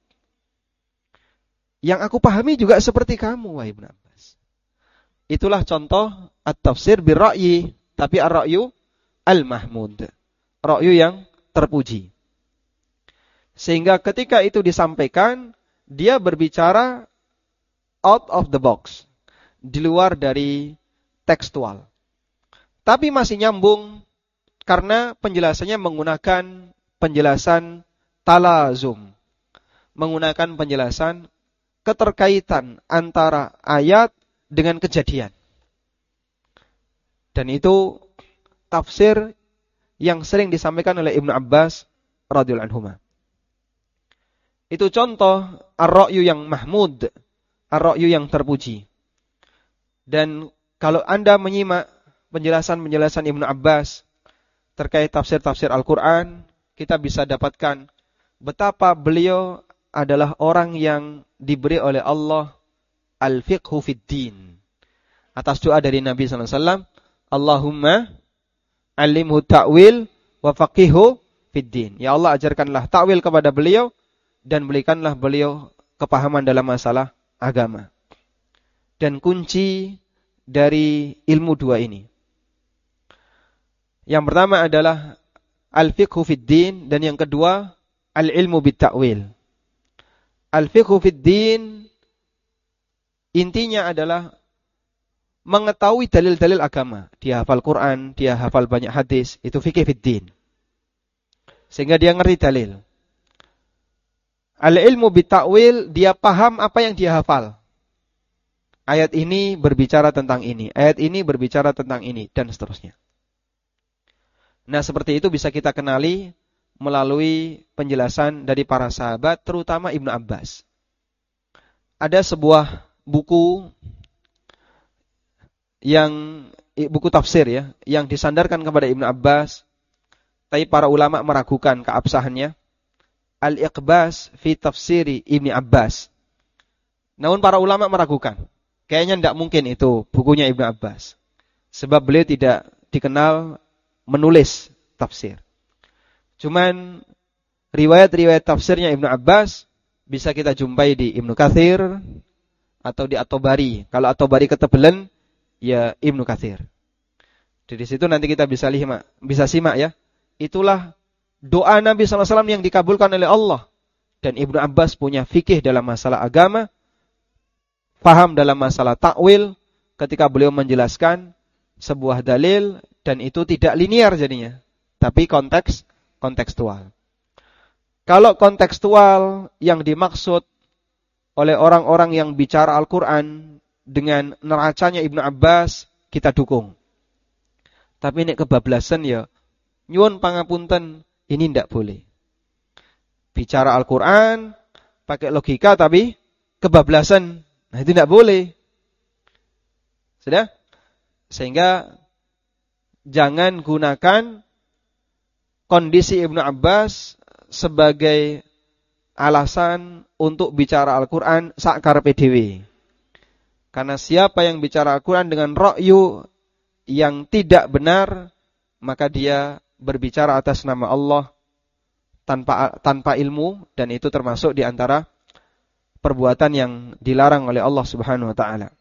S1: Yang aku pahami juga seperti kamu, wahai Ibnu Abbas. Itulah contoh at-tafsir bir-ra'yi, tapi ar-ra'yu al-mahmud. Ra'yu yang terpuji. Sehingga ketika itu disampaikan, dia berbicara out of the box, di luar dari tekstual. Tapi masih nyambung karena penjelasannya menggunakan penjelasan talazum, menggunakan penjelasan keterkaitan antara ayat dengan kejadian. Dan itu tafsir yang sering disampaikan oleh Ibnu Abbas radhiyallahu anhu. Itu contoh ar-ra'yu yang mahmud, ar-ra'yu yang terpuji. Dan kalau Anda menyimak penjelasan-penjelasan Ibnu Abbas terkait tafsir-tafsir Al-Quran, kita bisa dapatkan betapa beliau adalah orang yang diberi oleh Allah al-fiqhu fid din. Atas doa dari Nabi sallallahu alaihi wasallam, Allahumma alimhu ta'wil wa faqihu fid din. Ya Allah, ajarkanlah ta'wil kepada beliau dan berikanlah beliau kepahaman dalam masalah agama. Dan kunci dari ilmu dua ini, yang pertama adalah al-fiqhu fid din dan yang kedua al-ilmu bit ta'wil. Al-fiqhu fid din intinya adalah mengetahui dalil-dalil agama. Dia hafal Quran, dia hafal banyak hadis, itu fikih fid din. Sehingga dia ngerti dalil. Al-ilmu bit ta'wil, dia paham apa yang dia hafal. Ayat ini berbicara tentang ini, ayat ini berbicara tentang ini, dan seterusnya. Nah, seperti itu bisa kita kenali melalui penjelasan dari para sahabat, terutama Ibnu Abbas. Ada sebuah buku yang buku tafsir ya, yang disandarkan kepada Ibnu Abbas, tapi para ulama meragukan keabsahannya. Al-Iqbas fi Tafsiri Ibnu Abbas. Namun para ulama meragukan. Kayaknya tidak mungkin itu bukunya Ibnu Abbas. Sebab beliau tidak dikenal menulis tafsir. Cuman riwayat-riwayat tafsirnya Ibnu Abbas bisa kita jumpai di Ibnu Katsir atau di At-Tabari. Kalau At-Tabari ketebelan, ya Ibnu Katsir. Dari situ nanti kita bisa lihat, bisa simak ya. Itulah doa Nabi sallallahu alaihi wasallam yang dikabulkan oleh Allah. Dan Ibnu Abbas punya fikih dalam masalah agama, paham dalam masalah takwil ketika beliau menjelaskan sebuah dalil, dan itu tidak linear jadinya, tapi konteks kontekstual. Kalau kontekstual yang dimaksud oleh orang-orang yang bicara Al-Quran dengan neracanya Ibnu Abbas, kita dukung. Tapi ini kebablasan ya, nyuwun pangapunten, ini tidak boleh. Bicara Al-Quran pakai logika tapi kebablasan, nah itu tidak boleh. Sudah? Sehingga jangan gunakan kondisi Ibnu Abbas sebagai alasan untuk bicara Al-Quran sakarepe dhewe. Karena siapa yang bicara Al-Quran dengan ra'yu yang tidak benar, maka dia berbicara atas nama Allah tanpa tanpa ilmu, dan itu termasuk di antara perbuatan yang dilarang oleh Allah Subhanahu wa taala.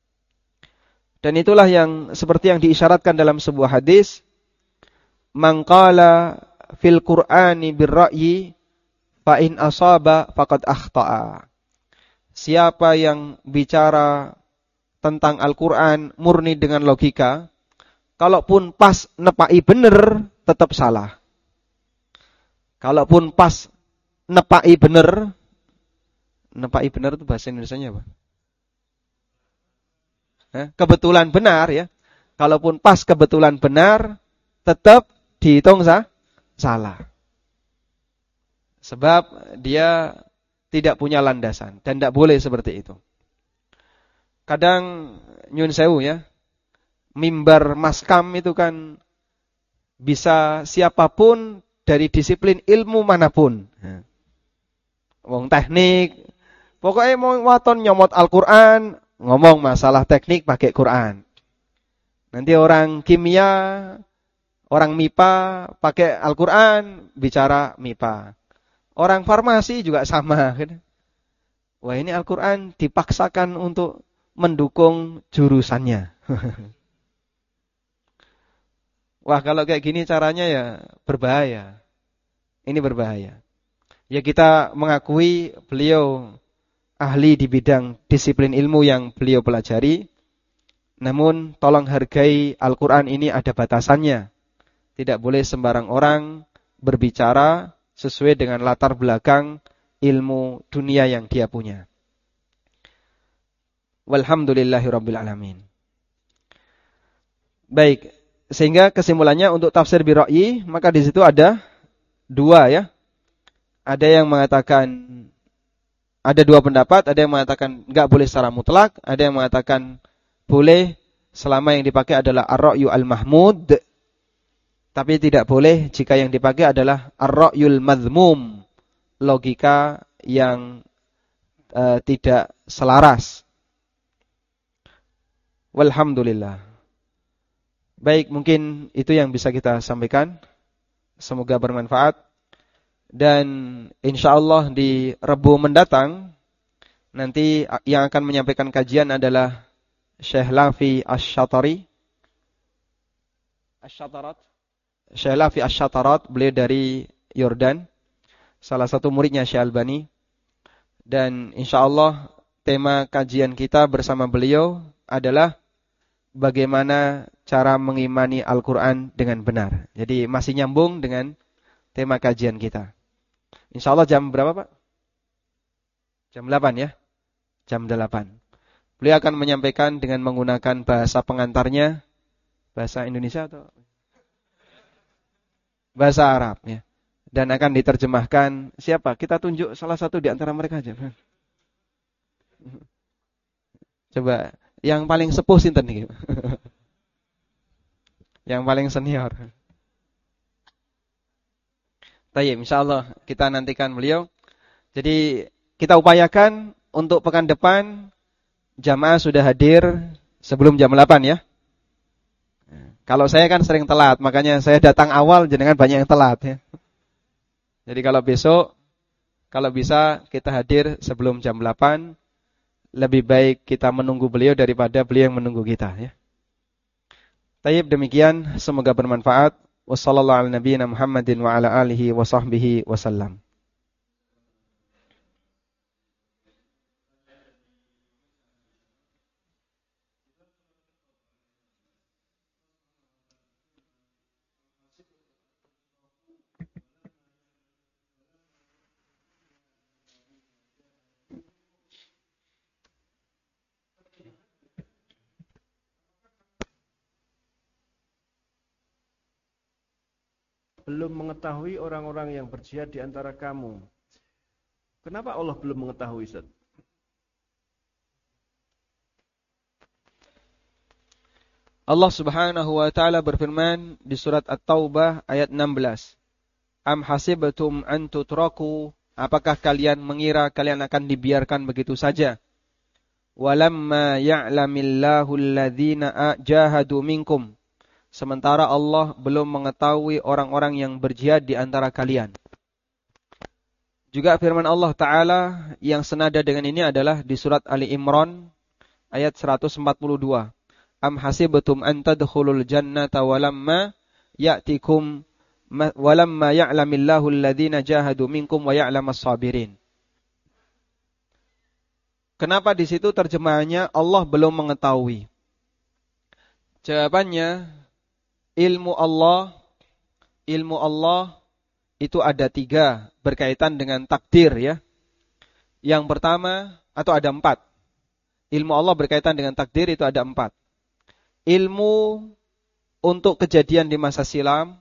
S1: Dan itulah yang seperti yang diisyaratkan dalam sebuah hadis, man qala fil Qur'ani birra'yi fa in asaba faqad akhta'a. Siapa yang bicara tentang Al-Qur'an murni dengan logika, kalaupun pas nepai bener tetap salah. Kalaupun pas nepai bener, nepai bener itu bahasa Indonesianya apa? Kebetulan benar ya. Kalaupun pas kebetulan benar, tetap dihitung sah, salah. Sebab dia tidak punya landasan dan tidak boleh seperti itu. Kadang nyun sewu ya, mimbar maskam itu kan bisa siapapun dari disiplin ilmu manapun. Wong teknik, pokoknya mau waton nyomot Al-Quran, ngomong masalah teknik pakai Quran. Nanti orang kimia, orang M I P A pakai Al-Quran, bicara M I P A. Orang farmasi juga sama. Wah, ini Al-Quran dipaksakan untuk mendukung jurusannya. Wah, kalau kayak gini caranya ya berbahaya. Ini berbahaya. Ya kita mengakui beliau ahli di bidang disiplin ilmu yang beliau pelajari. Namun tolong hargai Al-Quran ini ada batasannya. Tidak boleh sembarang orang berbicara sesuai dengan latar belakang ilmu dunia yang dia punya. Walhamdulillahirabbil alamin. Baik. Sehingga kesimpulannya untuk tafsir birra'yi, maka di situ ada dua ya. Ada yang mengatakan, ada dua pendapat, ada yang mengatakan enggak boleh secara mutlak, ada yang mengatakan boleh selama yang dipakai adalah ar-ra'yu al-mahmud, tapi tidak boleh jika yang dipakai adalah ar-ra'yul madhmum, logika yang uh, tidak selaras. Walhamdulillah. Baik, mungkin itu yang bisa kita sampaikan. Semoga bermanfaat. Dan insyaallah di Rabu mendatang, nanti yang akan menyampaikan kajian adalah Syekh Lafi Asy-Syatari. Asy-Syatarat. Syekh Lafi Asy-Syatarat, beliau dari Yordan. Salah satu muridnya Syekh Albani. Dan insyaallah tema kajian kita bersama beliau adalah bagaimana cara mengimani Al-Quran dengan benar. Jadi masih nyambung dengan tema kajian kita. InsyaAllah jam berapa Pak? Jam delapan ya? Jam delapan. Beliau akan menyampaikan dengan menggunakan bahasa pengantarnya. Bahasa Indonesia atau? Bahasa Arab ya. Dan akan diterjemahkan siapa? Kita tunjuk salah satu di antara mereka aja. Coba. Yang paling sepuh sinten nih? Yang paling senior. Baik, insyaallah kita nantikan beliau. Jadi kita upayakan untuk pekan depan jamaah sudah hadir sebelum jam delapan ya. Kalau saya kan sering telat, makanya saya datang awal jenengan banyak yang telat ya. Jadi kalau besok kalau bisa kita hadir sebelum jam delapan. Lebih baik kita menunggu beliau daripada beliau yang menunggu kita ya. Tayyib, demikian, semoga bermanfaat. Wassallallahu ala nabiyyina Muhammadin wa ala alihi wa sahbihi wasallam.
S2: Belum mengetahui orang-orang yang berjihad di antara kamu. Kenapa Allah belum mengetahui, Ustaz?
S1: Allah Subhanahu wa taala berfirman di surat At-Taubah ayat enam belas. Am hasibtum an tutraku? Apakah kalian mengira kalian akan dibiarkan begitu saja? Walamma ya'lamillahu alladhina jahadu minkum. Sementara Allah belum mengetahui orang-orang yang berjihad di antara kalian. Juga firman Allah Ta'ala yang senada dengan ini adalah di surat Ali Imran ayat seratus empat puluh dua. Am hasibtum an tadkhulul jannata walamma ya'tikum walamma ya'lamillahu alladhina jahadu minkum wa ya'lamas sabirin. Kenapa di situ terjemahannya Allah belum mengetahui? Jawabannya, ilmu Allah, ilmu Allah itu ada tiga berkaitan dengan takdir ya. Yang pertama, atau ada empat. Ilmu Allah berkaitan dengan takdir itu ada empat. Ilmu untuk kejadian di masa silam,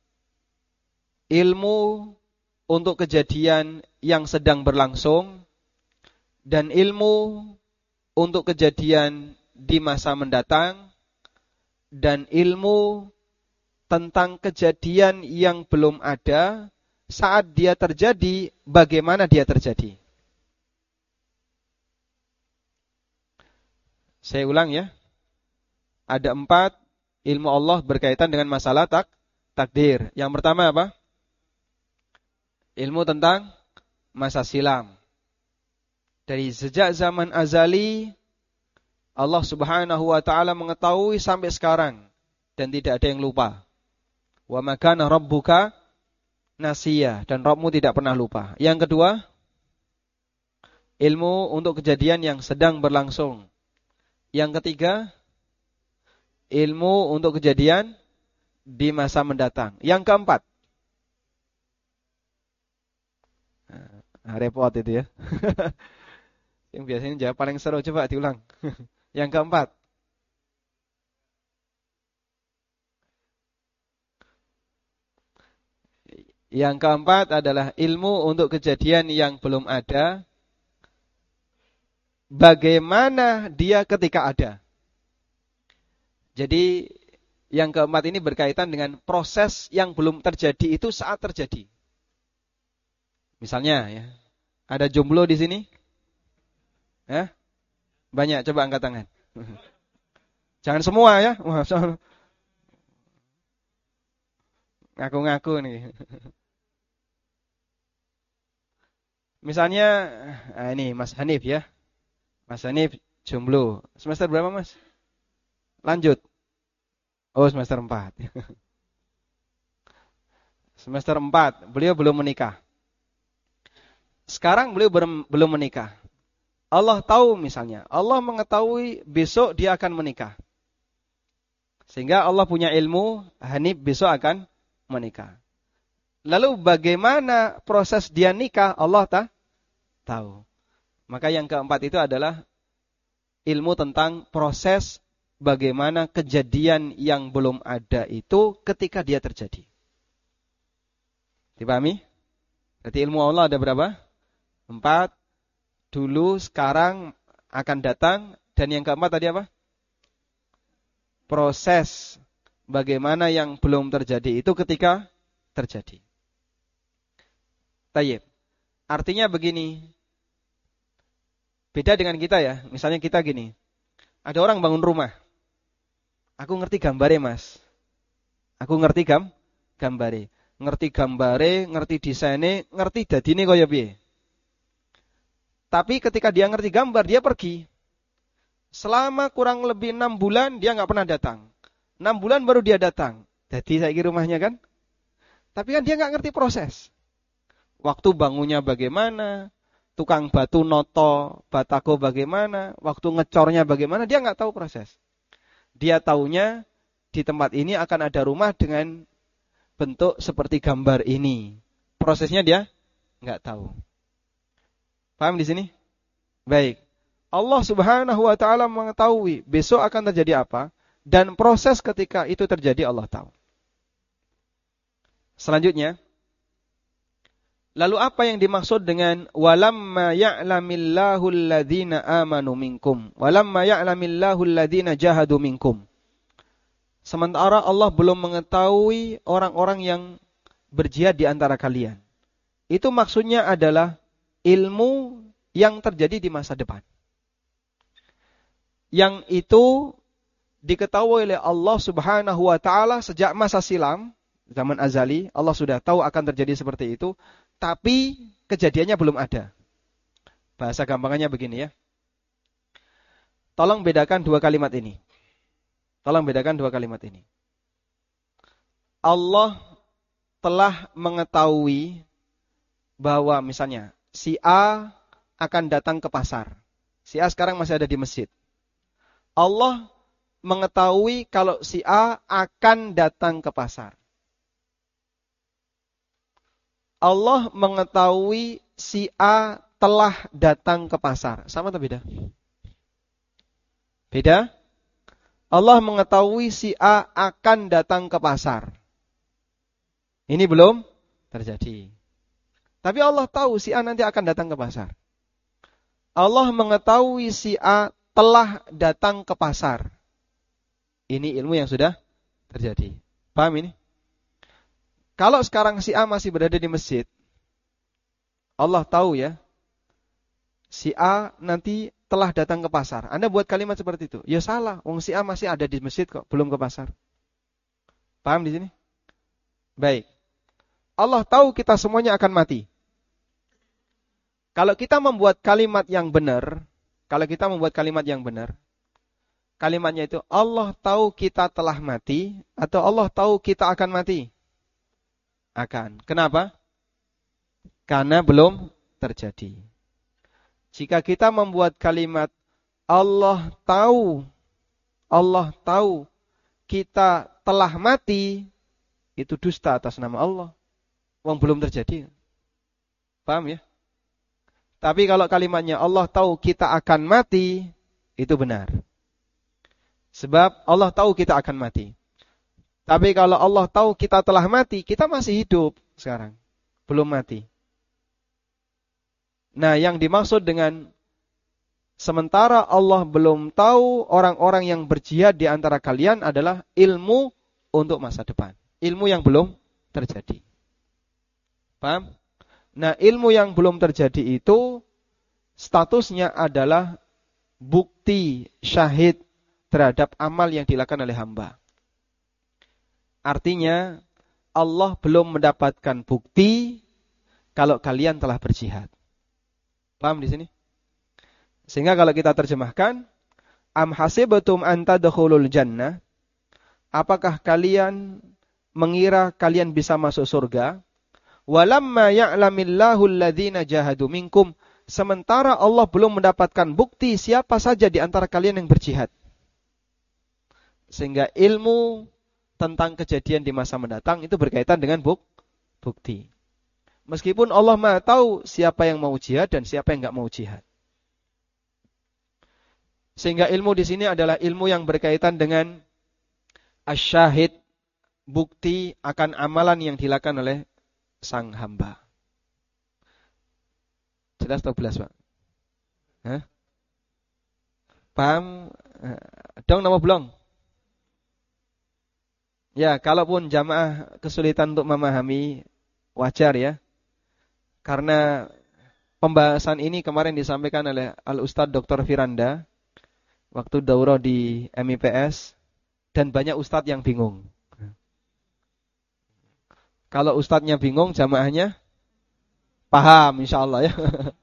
S1: ilmu untuk kejadian yang sedang berlangsung, dan ilmu untuk kejadian di masa mendatang, dan ilmu tentang kejadian yang belum ada, saat dia terjadi, bagaimana dia terjadi. Saya ulang ya. Ada empat ilmu Allah berkaitan dengan masalah tak, takdir. Yang pertama apa? Ilmu tentang masa silam. Dari sejak zaman azali, Allah subhanahu wa ta'ala mengetahui sampai sekarang. Dan tidak ada yang lupa. Wa ma kana rabbuka nasiya. Dan Rabbmu tidak pernah lupa. Yang kedua, ilmu untuk kejadian yang sedang berlangsung. Yang ketiga, ilmu untuk kejadian di masa mendatang. Yang keempat, nah, repot itu ya. Yang biasanya jawab paling seru, coba diulang. Yang keempat, yang keempat adalah ilmu untuk kejadian yang belum ada. Bagaimana dia ketika ada. Jadi yang keempat ini berkaitan dengan proses yang belum terjadi itu saat terjadi. Misalnya ya, ada jomblo di sini? Ya? Banyak, coba angkat tangan. Jangan semua ya. Ngaku-ngaku nih. Misalnya, nah ini Mas Hanif ya. Mas Hanif jomblo. Semester berapa Mas? Lanjut. Oh semester empat. Semester empat. Beliau belum menikah. Sekarang beliau belum menikah. Allah tahu misalnya. Allah mengetahui besok dia akan menikah. Sehingga Allah punya ilmu. Hanif besok akan menikah. Lalu bagaimana proses dia nikah? Allah tak tahu. Maka yang keempat itu adalah ilmu tentang proses bagaimana kejadian yang belum ada itu ketika dia terjadi. Dipahami? Berarti ilmu Allah ada berapa? Empat. Dulu, sekarang, akan datang. Dan yang keempat tadi apa? Proses bagaimana yang belum terjadi itu ketika terjadi. Tayyib. Artinya begini. Beda dengan kita ya. Misalnya kita gini. Ada orang bangun rumah. Aku ngerti gambare mas. Aku ngerti gam, gambare. Ngerti gambare, ngerti desainnya, ngerti dadine kaya piye. Tapi ketika dia ngerti gambar, dia pergi. Selama kurang lebih enam bulan, dia nggak pernah datang. Enam bulan baru dia datang. Jadi saya kira rumahnya kan. Tapi kan dia nggak ngerti proses. Waktu bangunnya bagaimana, tukang batu noto, batako bagaimana, waktu ngecornya bagaimana, dia nggak tahu proses. Dia taunya di tempat ini akan ada rumah dengan bentuk seperti gambar ini. Prosesnya dia nggak tahu. Paham di sini? Baik. Allah Subhanahu wa taala mengetahui besok akan terjadi apa dan proses ketika itu terjadi Allah tahu. Selanjutnya, lalu apa yang dimaksud dengan walamma ya'lamillahu alladhina amanu minkum walamma ya'lamillahu alladhina jahadu minkum. Sementara Allah belum mengetahui orang-orang yang berjihad di antara kalian. Itu maksudnya adalah ilmu yang terjadi di masa depan. Yang itu diketahui oleh Allah Subhanahu wa taala sejak masa silam, zaman azali, Allah sudah tahu akan terjadi seperti itu, tapi kejadiannya belum ada. Bahasa gampangnya begini ya. Tolong bedakan dua kalimat ini. Tolong bedakan dua kalimat ini. Allah telah mengetahui bahwa misalnya si A akan datang ke pasar. Si A sekarang masih ada di masjid. Allah mengetahui kalau si A akan datang ke pasar. Allah mengetahui si A telah datang ke pasar. Sama atau beda? Beda? Allah mengetahui si A akan datang ke pasar. Ini belum terjadi. Tapi Allah tahu si A nanti akan datang ke pasar. Allah mengetahui si A telah datang ke pasar. Ini ilmu yang sudah terjadi. Paham ini? Kalau sekarang si A masih berada di masjid, Allah tahu ya, si A nanti telah datang ke pasar. Anda buat kalimat seperti itu. Ya salah, wong si A masih ada di masjid kok, belum ke pasar. Paham di sini? Baik. Allah tahu kita semuanya akan mati. Kalau kita membuat kalimat yang benar, kalau kita membuat kalimat yang benar, kalimatnya itu Allah tahu kita telah mati atau Allah tahu kita akan mati? Akan. Kenapa? Karena belum terjadi. Jika kita membuat kalimat Allah tahu, Allah tahu kita telah mati, itu dusta atas nama Allah. Wong belum terjadi. Paham ya? Tapi kalau kalimatnya Allah tahu kita akan mati, itu benar. Sebab Allah tahu kita akan mati. Tapi kalau Allah tahu kita telah mati, kita masih hidup sekarang. Belum mati. Nah, yang dimaksud dengan sementara Allah belum tahu orang-orang yang berjihad di antara kalian adalah ilmu untuk masa depan. Ilmu yang belum terjadi. Paham? Nah, ilmu yang belum terjadi itu statusnya adalah bukti syahid terhadap amal yang dilakukan oleh hamba. Artinya, Allah belum mendapatkan bukti kalau kalian telah berjihad. Paham di sini? Sehingga kalau kita terjemahkan, am hasibatum an tadkhulul jannah? Apakah kalian mengira kalian bisa masuk surga? Walamma ya'lamillahu alladhina jahadu minkum, sementara Allah belum mendapatkan bukti siapa saja di antara kalian yang berjihad. Sehingga ilmu tentang kejadian di masa mendatang itu berkaitan dengan buk, bukti. Meskipun Allah Maha tahu siapa yang mau jihad dan siapa yang enggak mau jihad. Sehingga ilmu di sini adalah ilmu yang berkaitan dengan asyahid, bukti akan amalan yang dilakukan oleh sang hamba. Jelas atau belas, Pak? Hah? Paham? Dong nama belum? Ya, kalaupun jamaah kesulitan untuk memahami, wajar ya. Karena pembahasan ini kemarin disampaikan oleh Al-Ustadz Doktor Firanda waktu daurah di M I P S, dan banyak ustadz yang bingung. Kalau ustadznya bingung, jamaahnya paham insyaallah ya.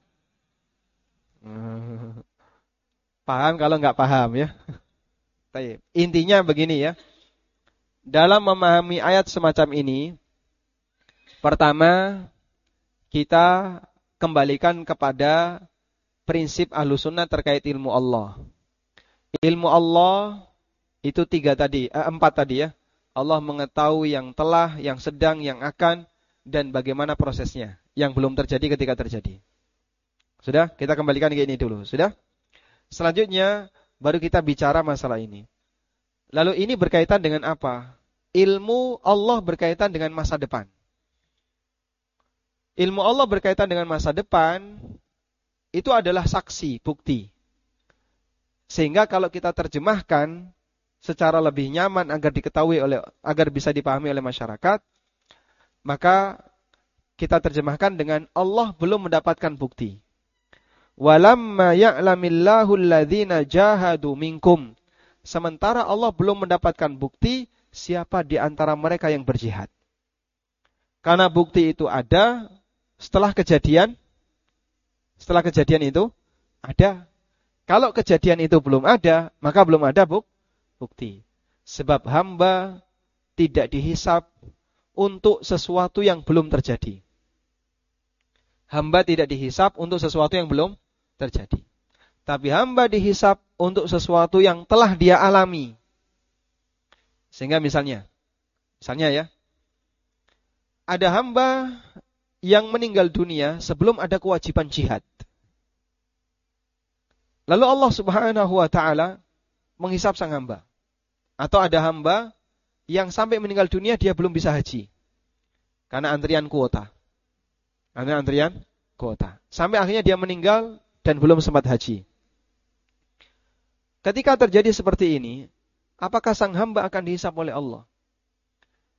S1: Paham kalau enggak paham ya. Intinya begini ya. Dalam memahami ayat semacam ini, pertama kita kembalikan kepada prinsip Ahlussunnah terkait ilmu Allah. Ilmu Allah itu tiga tadi, eh, empat tadi ya. Allah mengetahui yang telah, yang sedang, yang akan, dan bagaimana prosesnya. Yang belum terjadi ketika terjadi. Sudah? Kita kembalikan ke ini dulu. Sudah? Selanjutnya, baru kita bicara masalah ini. Lalu ini berkaitan dengan apa? Ilmu Allah berkaitan dengan masa depan. Ilmu Allah berkaitan dengan masa depan, itu adalah saksi, bukti. Sehingga kalau kita terjemahkan secara lebih nyaman agar diketahui oleh, agar bisa dipahami oleh masyarakat, maka kita terjemahkan dengan Allah belum mendapatkan bukti. Walamma ya'lamillahu alladhina jahadu minkum. Sementara Allah belum mendapatkan bukti siapa di antara mereka yang berjihad. Karena bukti itu ada setelah kejadian, setelah kejadian itu ada. Kalau kejadian itu belum ada, maka belum ada bukti. Bukti. Sebab hamba tidak dihisab untuk sesuatu yang belum terjadi. Hamba tidak dihisab untuk sesuatu yang belum terjadi. Tapi hamba dihisab untuk sesuatu yang telah dia alami. Sehingga misalnya, misalnya ya, ada hamba yang meninggal dunia sebelum ada kewajiban jihad. Lalu Allah Subhanahu wa taala menghisab sang hamba. Atau ada hamba yang sampai meninggal dunia dia belum bisa haji. Karena antrian kuota. Karena antrian kuota. Sampai akhirnya dia meninggal dan belum sempat haji. Ketika terjadi seperti ini, apakah sang hamba akan dihisab oleh Allah?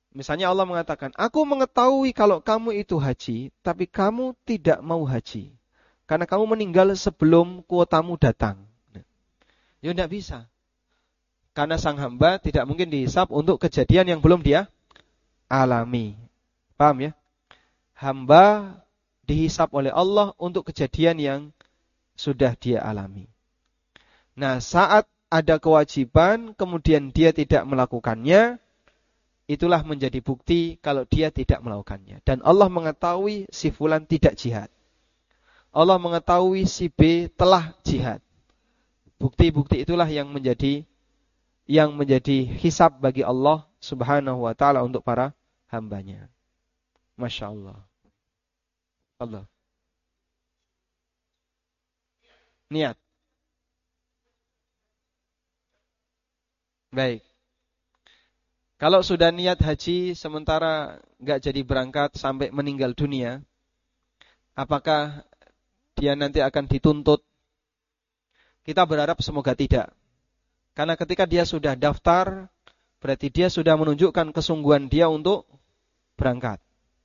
S1: Misalnya Allah mengatakan, aku mengetahui kalau kamu itu haji, tapi kamu tidak mau haji. Karena kamu meninggal sebelum kuotamu datang. Ya tidak bisa. Karena sang hamba tidak mungkin dihisap untuk kejadian yang belum dia alami. Paham ya? Hamba dihisap oleh Allah untuk kejadian yang sudah dia alami. Nah, saat ada kewajiban, kemudian dia tidak melakukannya, itulah menjadi bukti kalau dia tidak melakukannya. Dan Allah mengetahui si fulan tidak jihad. Allah mengetahui si B telah jihad. Bukti-bukti itulah yang menjadi yang menjadi hisab bagi Allah Subhanahu wa taala untuk para hambanya. Masya Allah. Allah. Niat. Baik. Kalau sudah niat haji sementara nggak jadi berangkat sampai meninggal dunia, apakah dia nanti akan dituntut? Kita berharap semoga tidak. Karena ketika dia sudah daftar, berarti dia sudah menunjukkan kesungguhan dia untuk berangkat.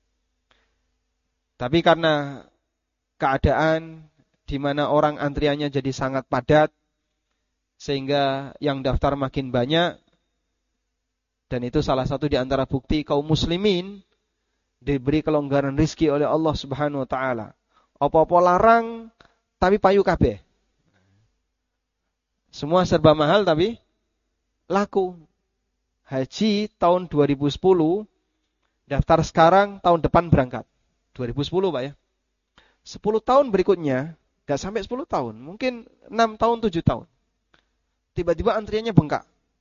S1: Tapi karena keadaan di mana orang antriannya jadi sangat padat, sehingga yang daftar makin banyak, dan itu salah satu di antara bukti kaum muslimin diberi kelonggaran rizki oleh Allah Subhanahu wa taala. Apa-apa larang tapi payu kabeh. Semua serba mahal tapi laku. Haji tahun dua ribu sepuluh, daftar sekarang tahun depan berangkat. dua ribu sepuluh Pak ya. sepuluh tahun berikutnya, enggak sampai sepuluh tahun, mungkin enam tahun, tujuh tahun. Tiba-tiba antriannya bengkak.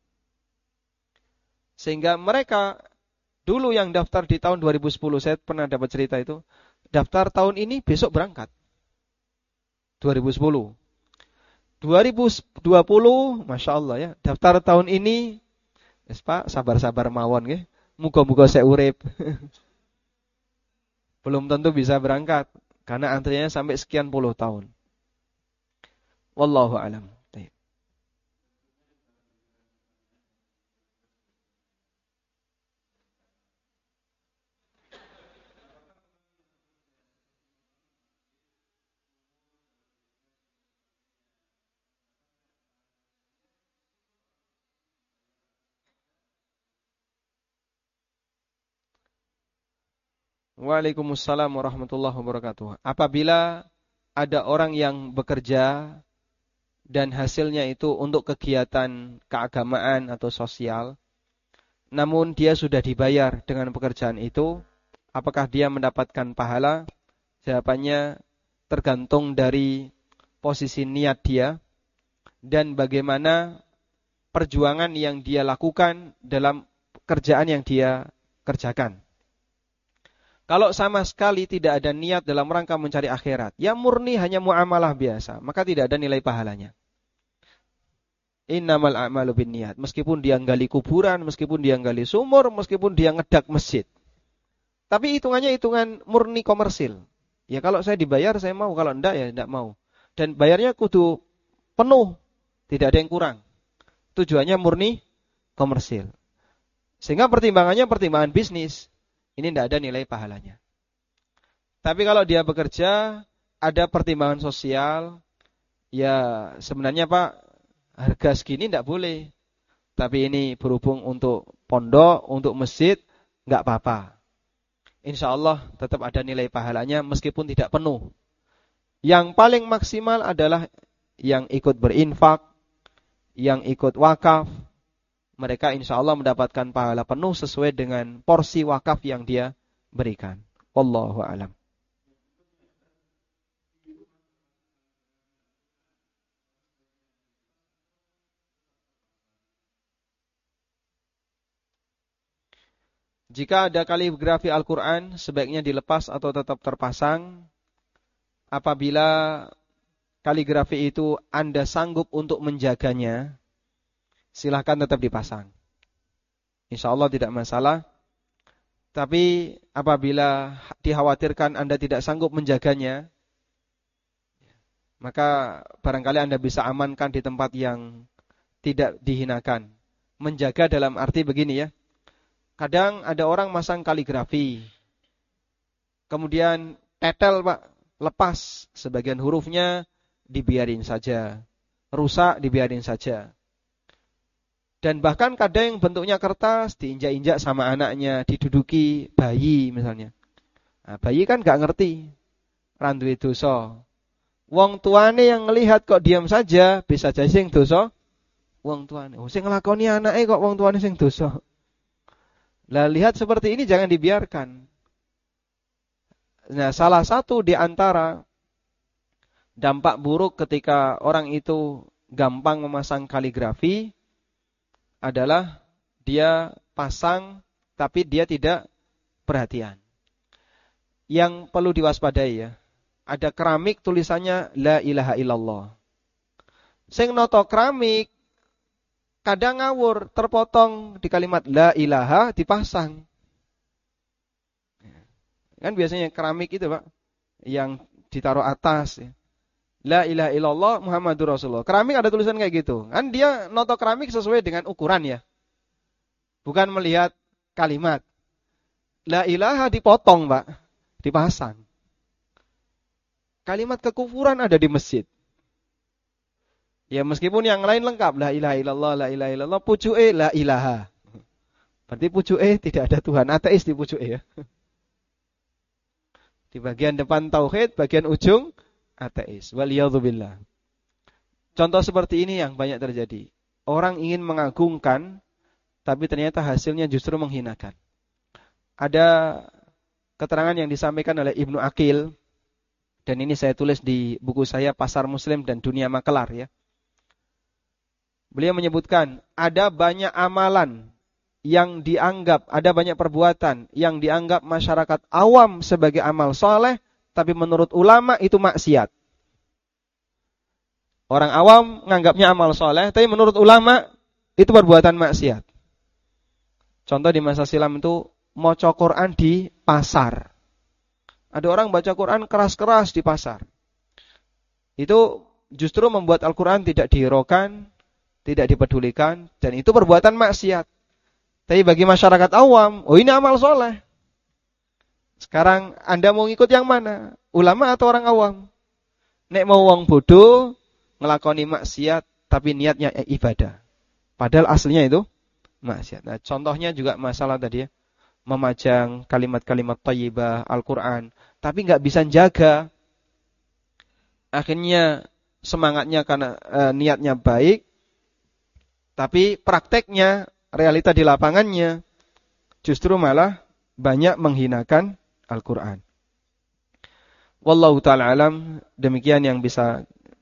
S1: Sehingga mereka dulu yang daftar di tahun dua ribu sepuluh, saya pernah dapat cerita itu, daftar tahun ini besok berangkat. dua ribu sepuluh. dua ribu dua puluh, Masya Allah ya, daftar tahun ini, yes, Pak, sabar-sabar mawon ya, muga-muga saya urip. Belum tentu bisa berangkat, karena antriannya sampai sekian puluh tahun. Wallahu a'lam. Waalaikumsalam warahmatullahi wabarakatuh. Apabila ada orang yang bekerja dan hasilnya itu untuk kegiatan keagamaan atau sosial, namun dia sudah dibayar dengan pekerjaan itu, apakah dia mendapatkan pahala? Jawabannya tergantung dari posisi niat dia dan bagaimana perjuangan yang dia lakukan dalam kerjaan yang dia kerjakan. Kalau sama sekali tidak ada niat dalam rangka mencari akhirat, ya murni hanya muamalah biasa, maka tidak ada nilai pahalanya. Innamal a'malu binniyat. Meskipun dia gali kuburan, meskipun dia gali sumur, meskipun dia ngedak masjid. Tapi hitungannya hitungan murni komersil. Ya kalau saya dibayar saya mau, kalau enggak ya enggak mau. Dan bayarnya kudu penuh, tidak ada yang kurang. Tujuannya murni komersil. Sehingga pertimbangannya pertimbangan bisnis. Ini tidak ada nilai pahalanya. Tapi kalau dia bekerja, ada pertimbangan sosial, ya sebenarnya Pak, harga segini tidak boleh. Tapi ini berhubung untuk pondok, untuk masjid, nggak apa-apa. Insya Allah tetap ada nilai pahalanya meskipun tidak penuh. Yang paling maksimal adalah yang ikut berinfak, yang ikut wakaf. Mereka insya Allah mendapatkan pahala penuh sesuai dengan porsi wakaf yang dia berikan. Wallahu a'lam. Jika ada kaligrafi Al-Quran, sebaiknya dilepas atau tetap terpasang. Apabila kaligrafi itu Anda sanggup untuk menjaganya, silahkan tetap dipasang. Insya Allah tidak masalah. Tapi apabila dikhawatirkan Anda tidak sanggup menjaganya, maka barangkali Anda bisa amankan di tempat yang tidak dihinakan. Menjaga dalam arti begini ya. Kadang ada orang masang kaligrafi. Kemudian tetel, Pak, lepas sebagian hurufnya, dibiarin saja. Rusak, dibiarin saja. Dan bahkan kadang bentuknya kertas, diinjak-injak sama anaknya, diduduki bayi misalnya. Nah, bayi kan gak ngerti. Randuwe dosa. Wong tuane yang ngelihat kok diam saja, bisa jadi sing dosa wong tuane. Oh, sing nglakoni anake kok wong tuane sing dosa. Lah lihat seperti ini jangan dibiarkan. Nah, salah satu di antara dampak buruk ketika orang itu gampang memasang kaligrafi adalah dia pasang tapi dia tidak perhatian. Yang perlu diwaspadai ya, ada keramik tulisannya la ilaha illallah. Sing noto keramik kadang ngawur, terpotong di kalimat la ilaha dipasang. Kan biasanya keramik itu, Pak, yang ditaruh atas ya. La ilaha illallah Muhammadur Rasulullah. Keramik ada tulisan kayak gitu. Kan dia noto keramik sesuai dengan ukuran ya. Bukan melihat kalimat. La ilaha dipotong, Pak, dipasang. Kalimat kekufuran ada di masjid. Ya meskipun yang lain lengkap. La ilaha illallah, la ilaha illallah. Pucuke la ilaha. Berarti pucuke tidak ada Tuhan. Ateis di pucuke ya. Di bagian depan tauhid, bagian ujung ateis. Waliyadzubillah. Contoh seperti ini yang banyak terjadi. Orang ingin mengagungkan, tapi ternyata hasilnya justru menghinakan. Ada keterangan yang disampaikan oleh Ibnu Aqil, dan ini saya tulis di buku saya Pasar Muslim dan Dunia Makelar ya. Beliau menyebutkan, ada banyak amalan yang dianggap, ada banyak perbuatan yang dianggap masyarakat awam sebagai amal soleh, tapi menurut ulama itu maksiat. Orang awam menganggapnya amal soleh, tapi menurut ulama itu perbuatan maksiat. Contoh di masa silam itu, maca Quran di pasar. Ada orang baca Quran keras-keras di pasar. Itu justru membuat Al-Quran tidak dihiraukan, tidak dipedulikan, dan itu perbuatan maksiat. Tapi bagi masyarakat awam, oh ini amal soleh. Sekarang Anda mau ikut yang mana? Ulama atau orang awam? Nek mau wong bodoh, ngelakoni maksiat, tapi niatnya ibadah. Padahal aslinya itu maksiat. Nah, contohnya juga masalah tadi ya. Memajang kalimat-kalimat thayyibah Al-Quran, tapi nggak bisa jaga. Akhirnya semangatnya karena e, niatnya baik, tapi prakteknya, realita di lapangannya, justru malah banyak menghinakan Al-Quran. Wallahu ta'ala alam, demikian yang bisa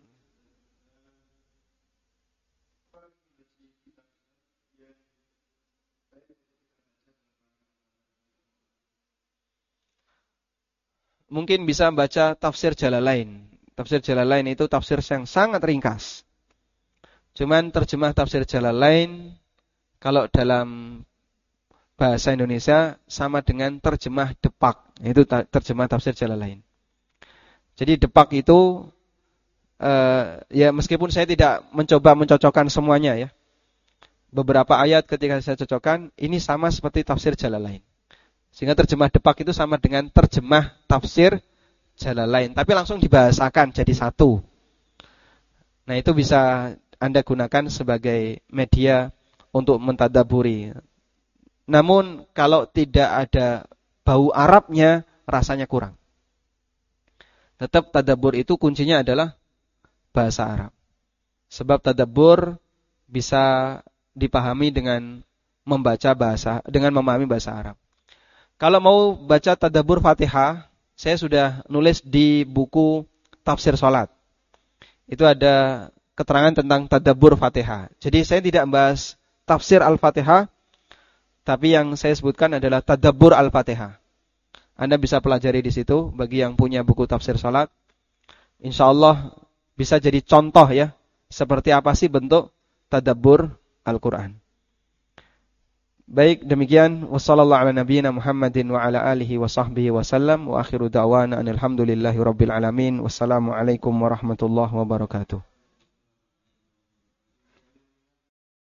S1: mungkin bisa baca tafsir Jalalain. Tafsir Jalalain itu tafsir yang sangat ringkas. Cuman terjemah tafsir Jalalain kalau dalam bahasa Indonesia sama dengan terjemah Depak. Itu terjemah tafsir Jalalain. Jadi Depak itu uh, ya meskipun saya tidak mencoba mencocokkan semuanya ya. Beberapa ayat ketika saya cocokkan ini sama seperti tafsir Jalalain. Sehingga terjemah Depak itu sama dengan terjemah tafsir Jalalain, tapi langsung dibahasakan jadi satu. Nah, itu bisa Anda gunakan sebagai media untuk mentadaburi. Namun kalau tidak ada bau Arabnya, rasanya kurang. Tetap tadabbur itu kuncinya adalah bahasa Arab. Sebab tadabbur bisa dipahami dengan membaca bahasa, dengan memahami bahasa Arab. Kalau mau baca tadabbur Fatihah, saya sudah nulis di buku Tafsir Salat. Itu ada keterangan tentang tadabbur Fatihah. Jadi saya tidak membahas tafsir Al-Fatihah, tapi yang saya sebutkan adalah tadabbur Al-Fatihah. Anda bisa pelajari di situ bagi yang punya buku Tafsir Salat. Insyaallah bisa jadi contoh ya, seperti apa sih bentuk tadabbur Al-Quran. Baik, demikian wassallallahu ala nabiyyina Muhammadin wa ala alihi wa sahbihi wasallam wa akhiru da'wana alhamdulillahi rabbil alamin. Wassalamu alaikum warahmatullahi wabarakatuh.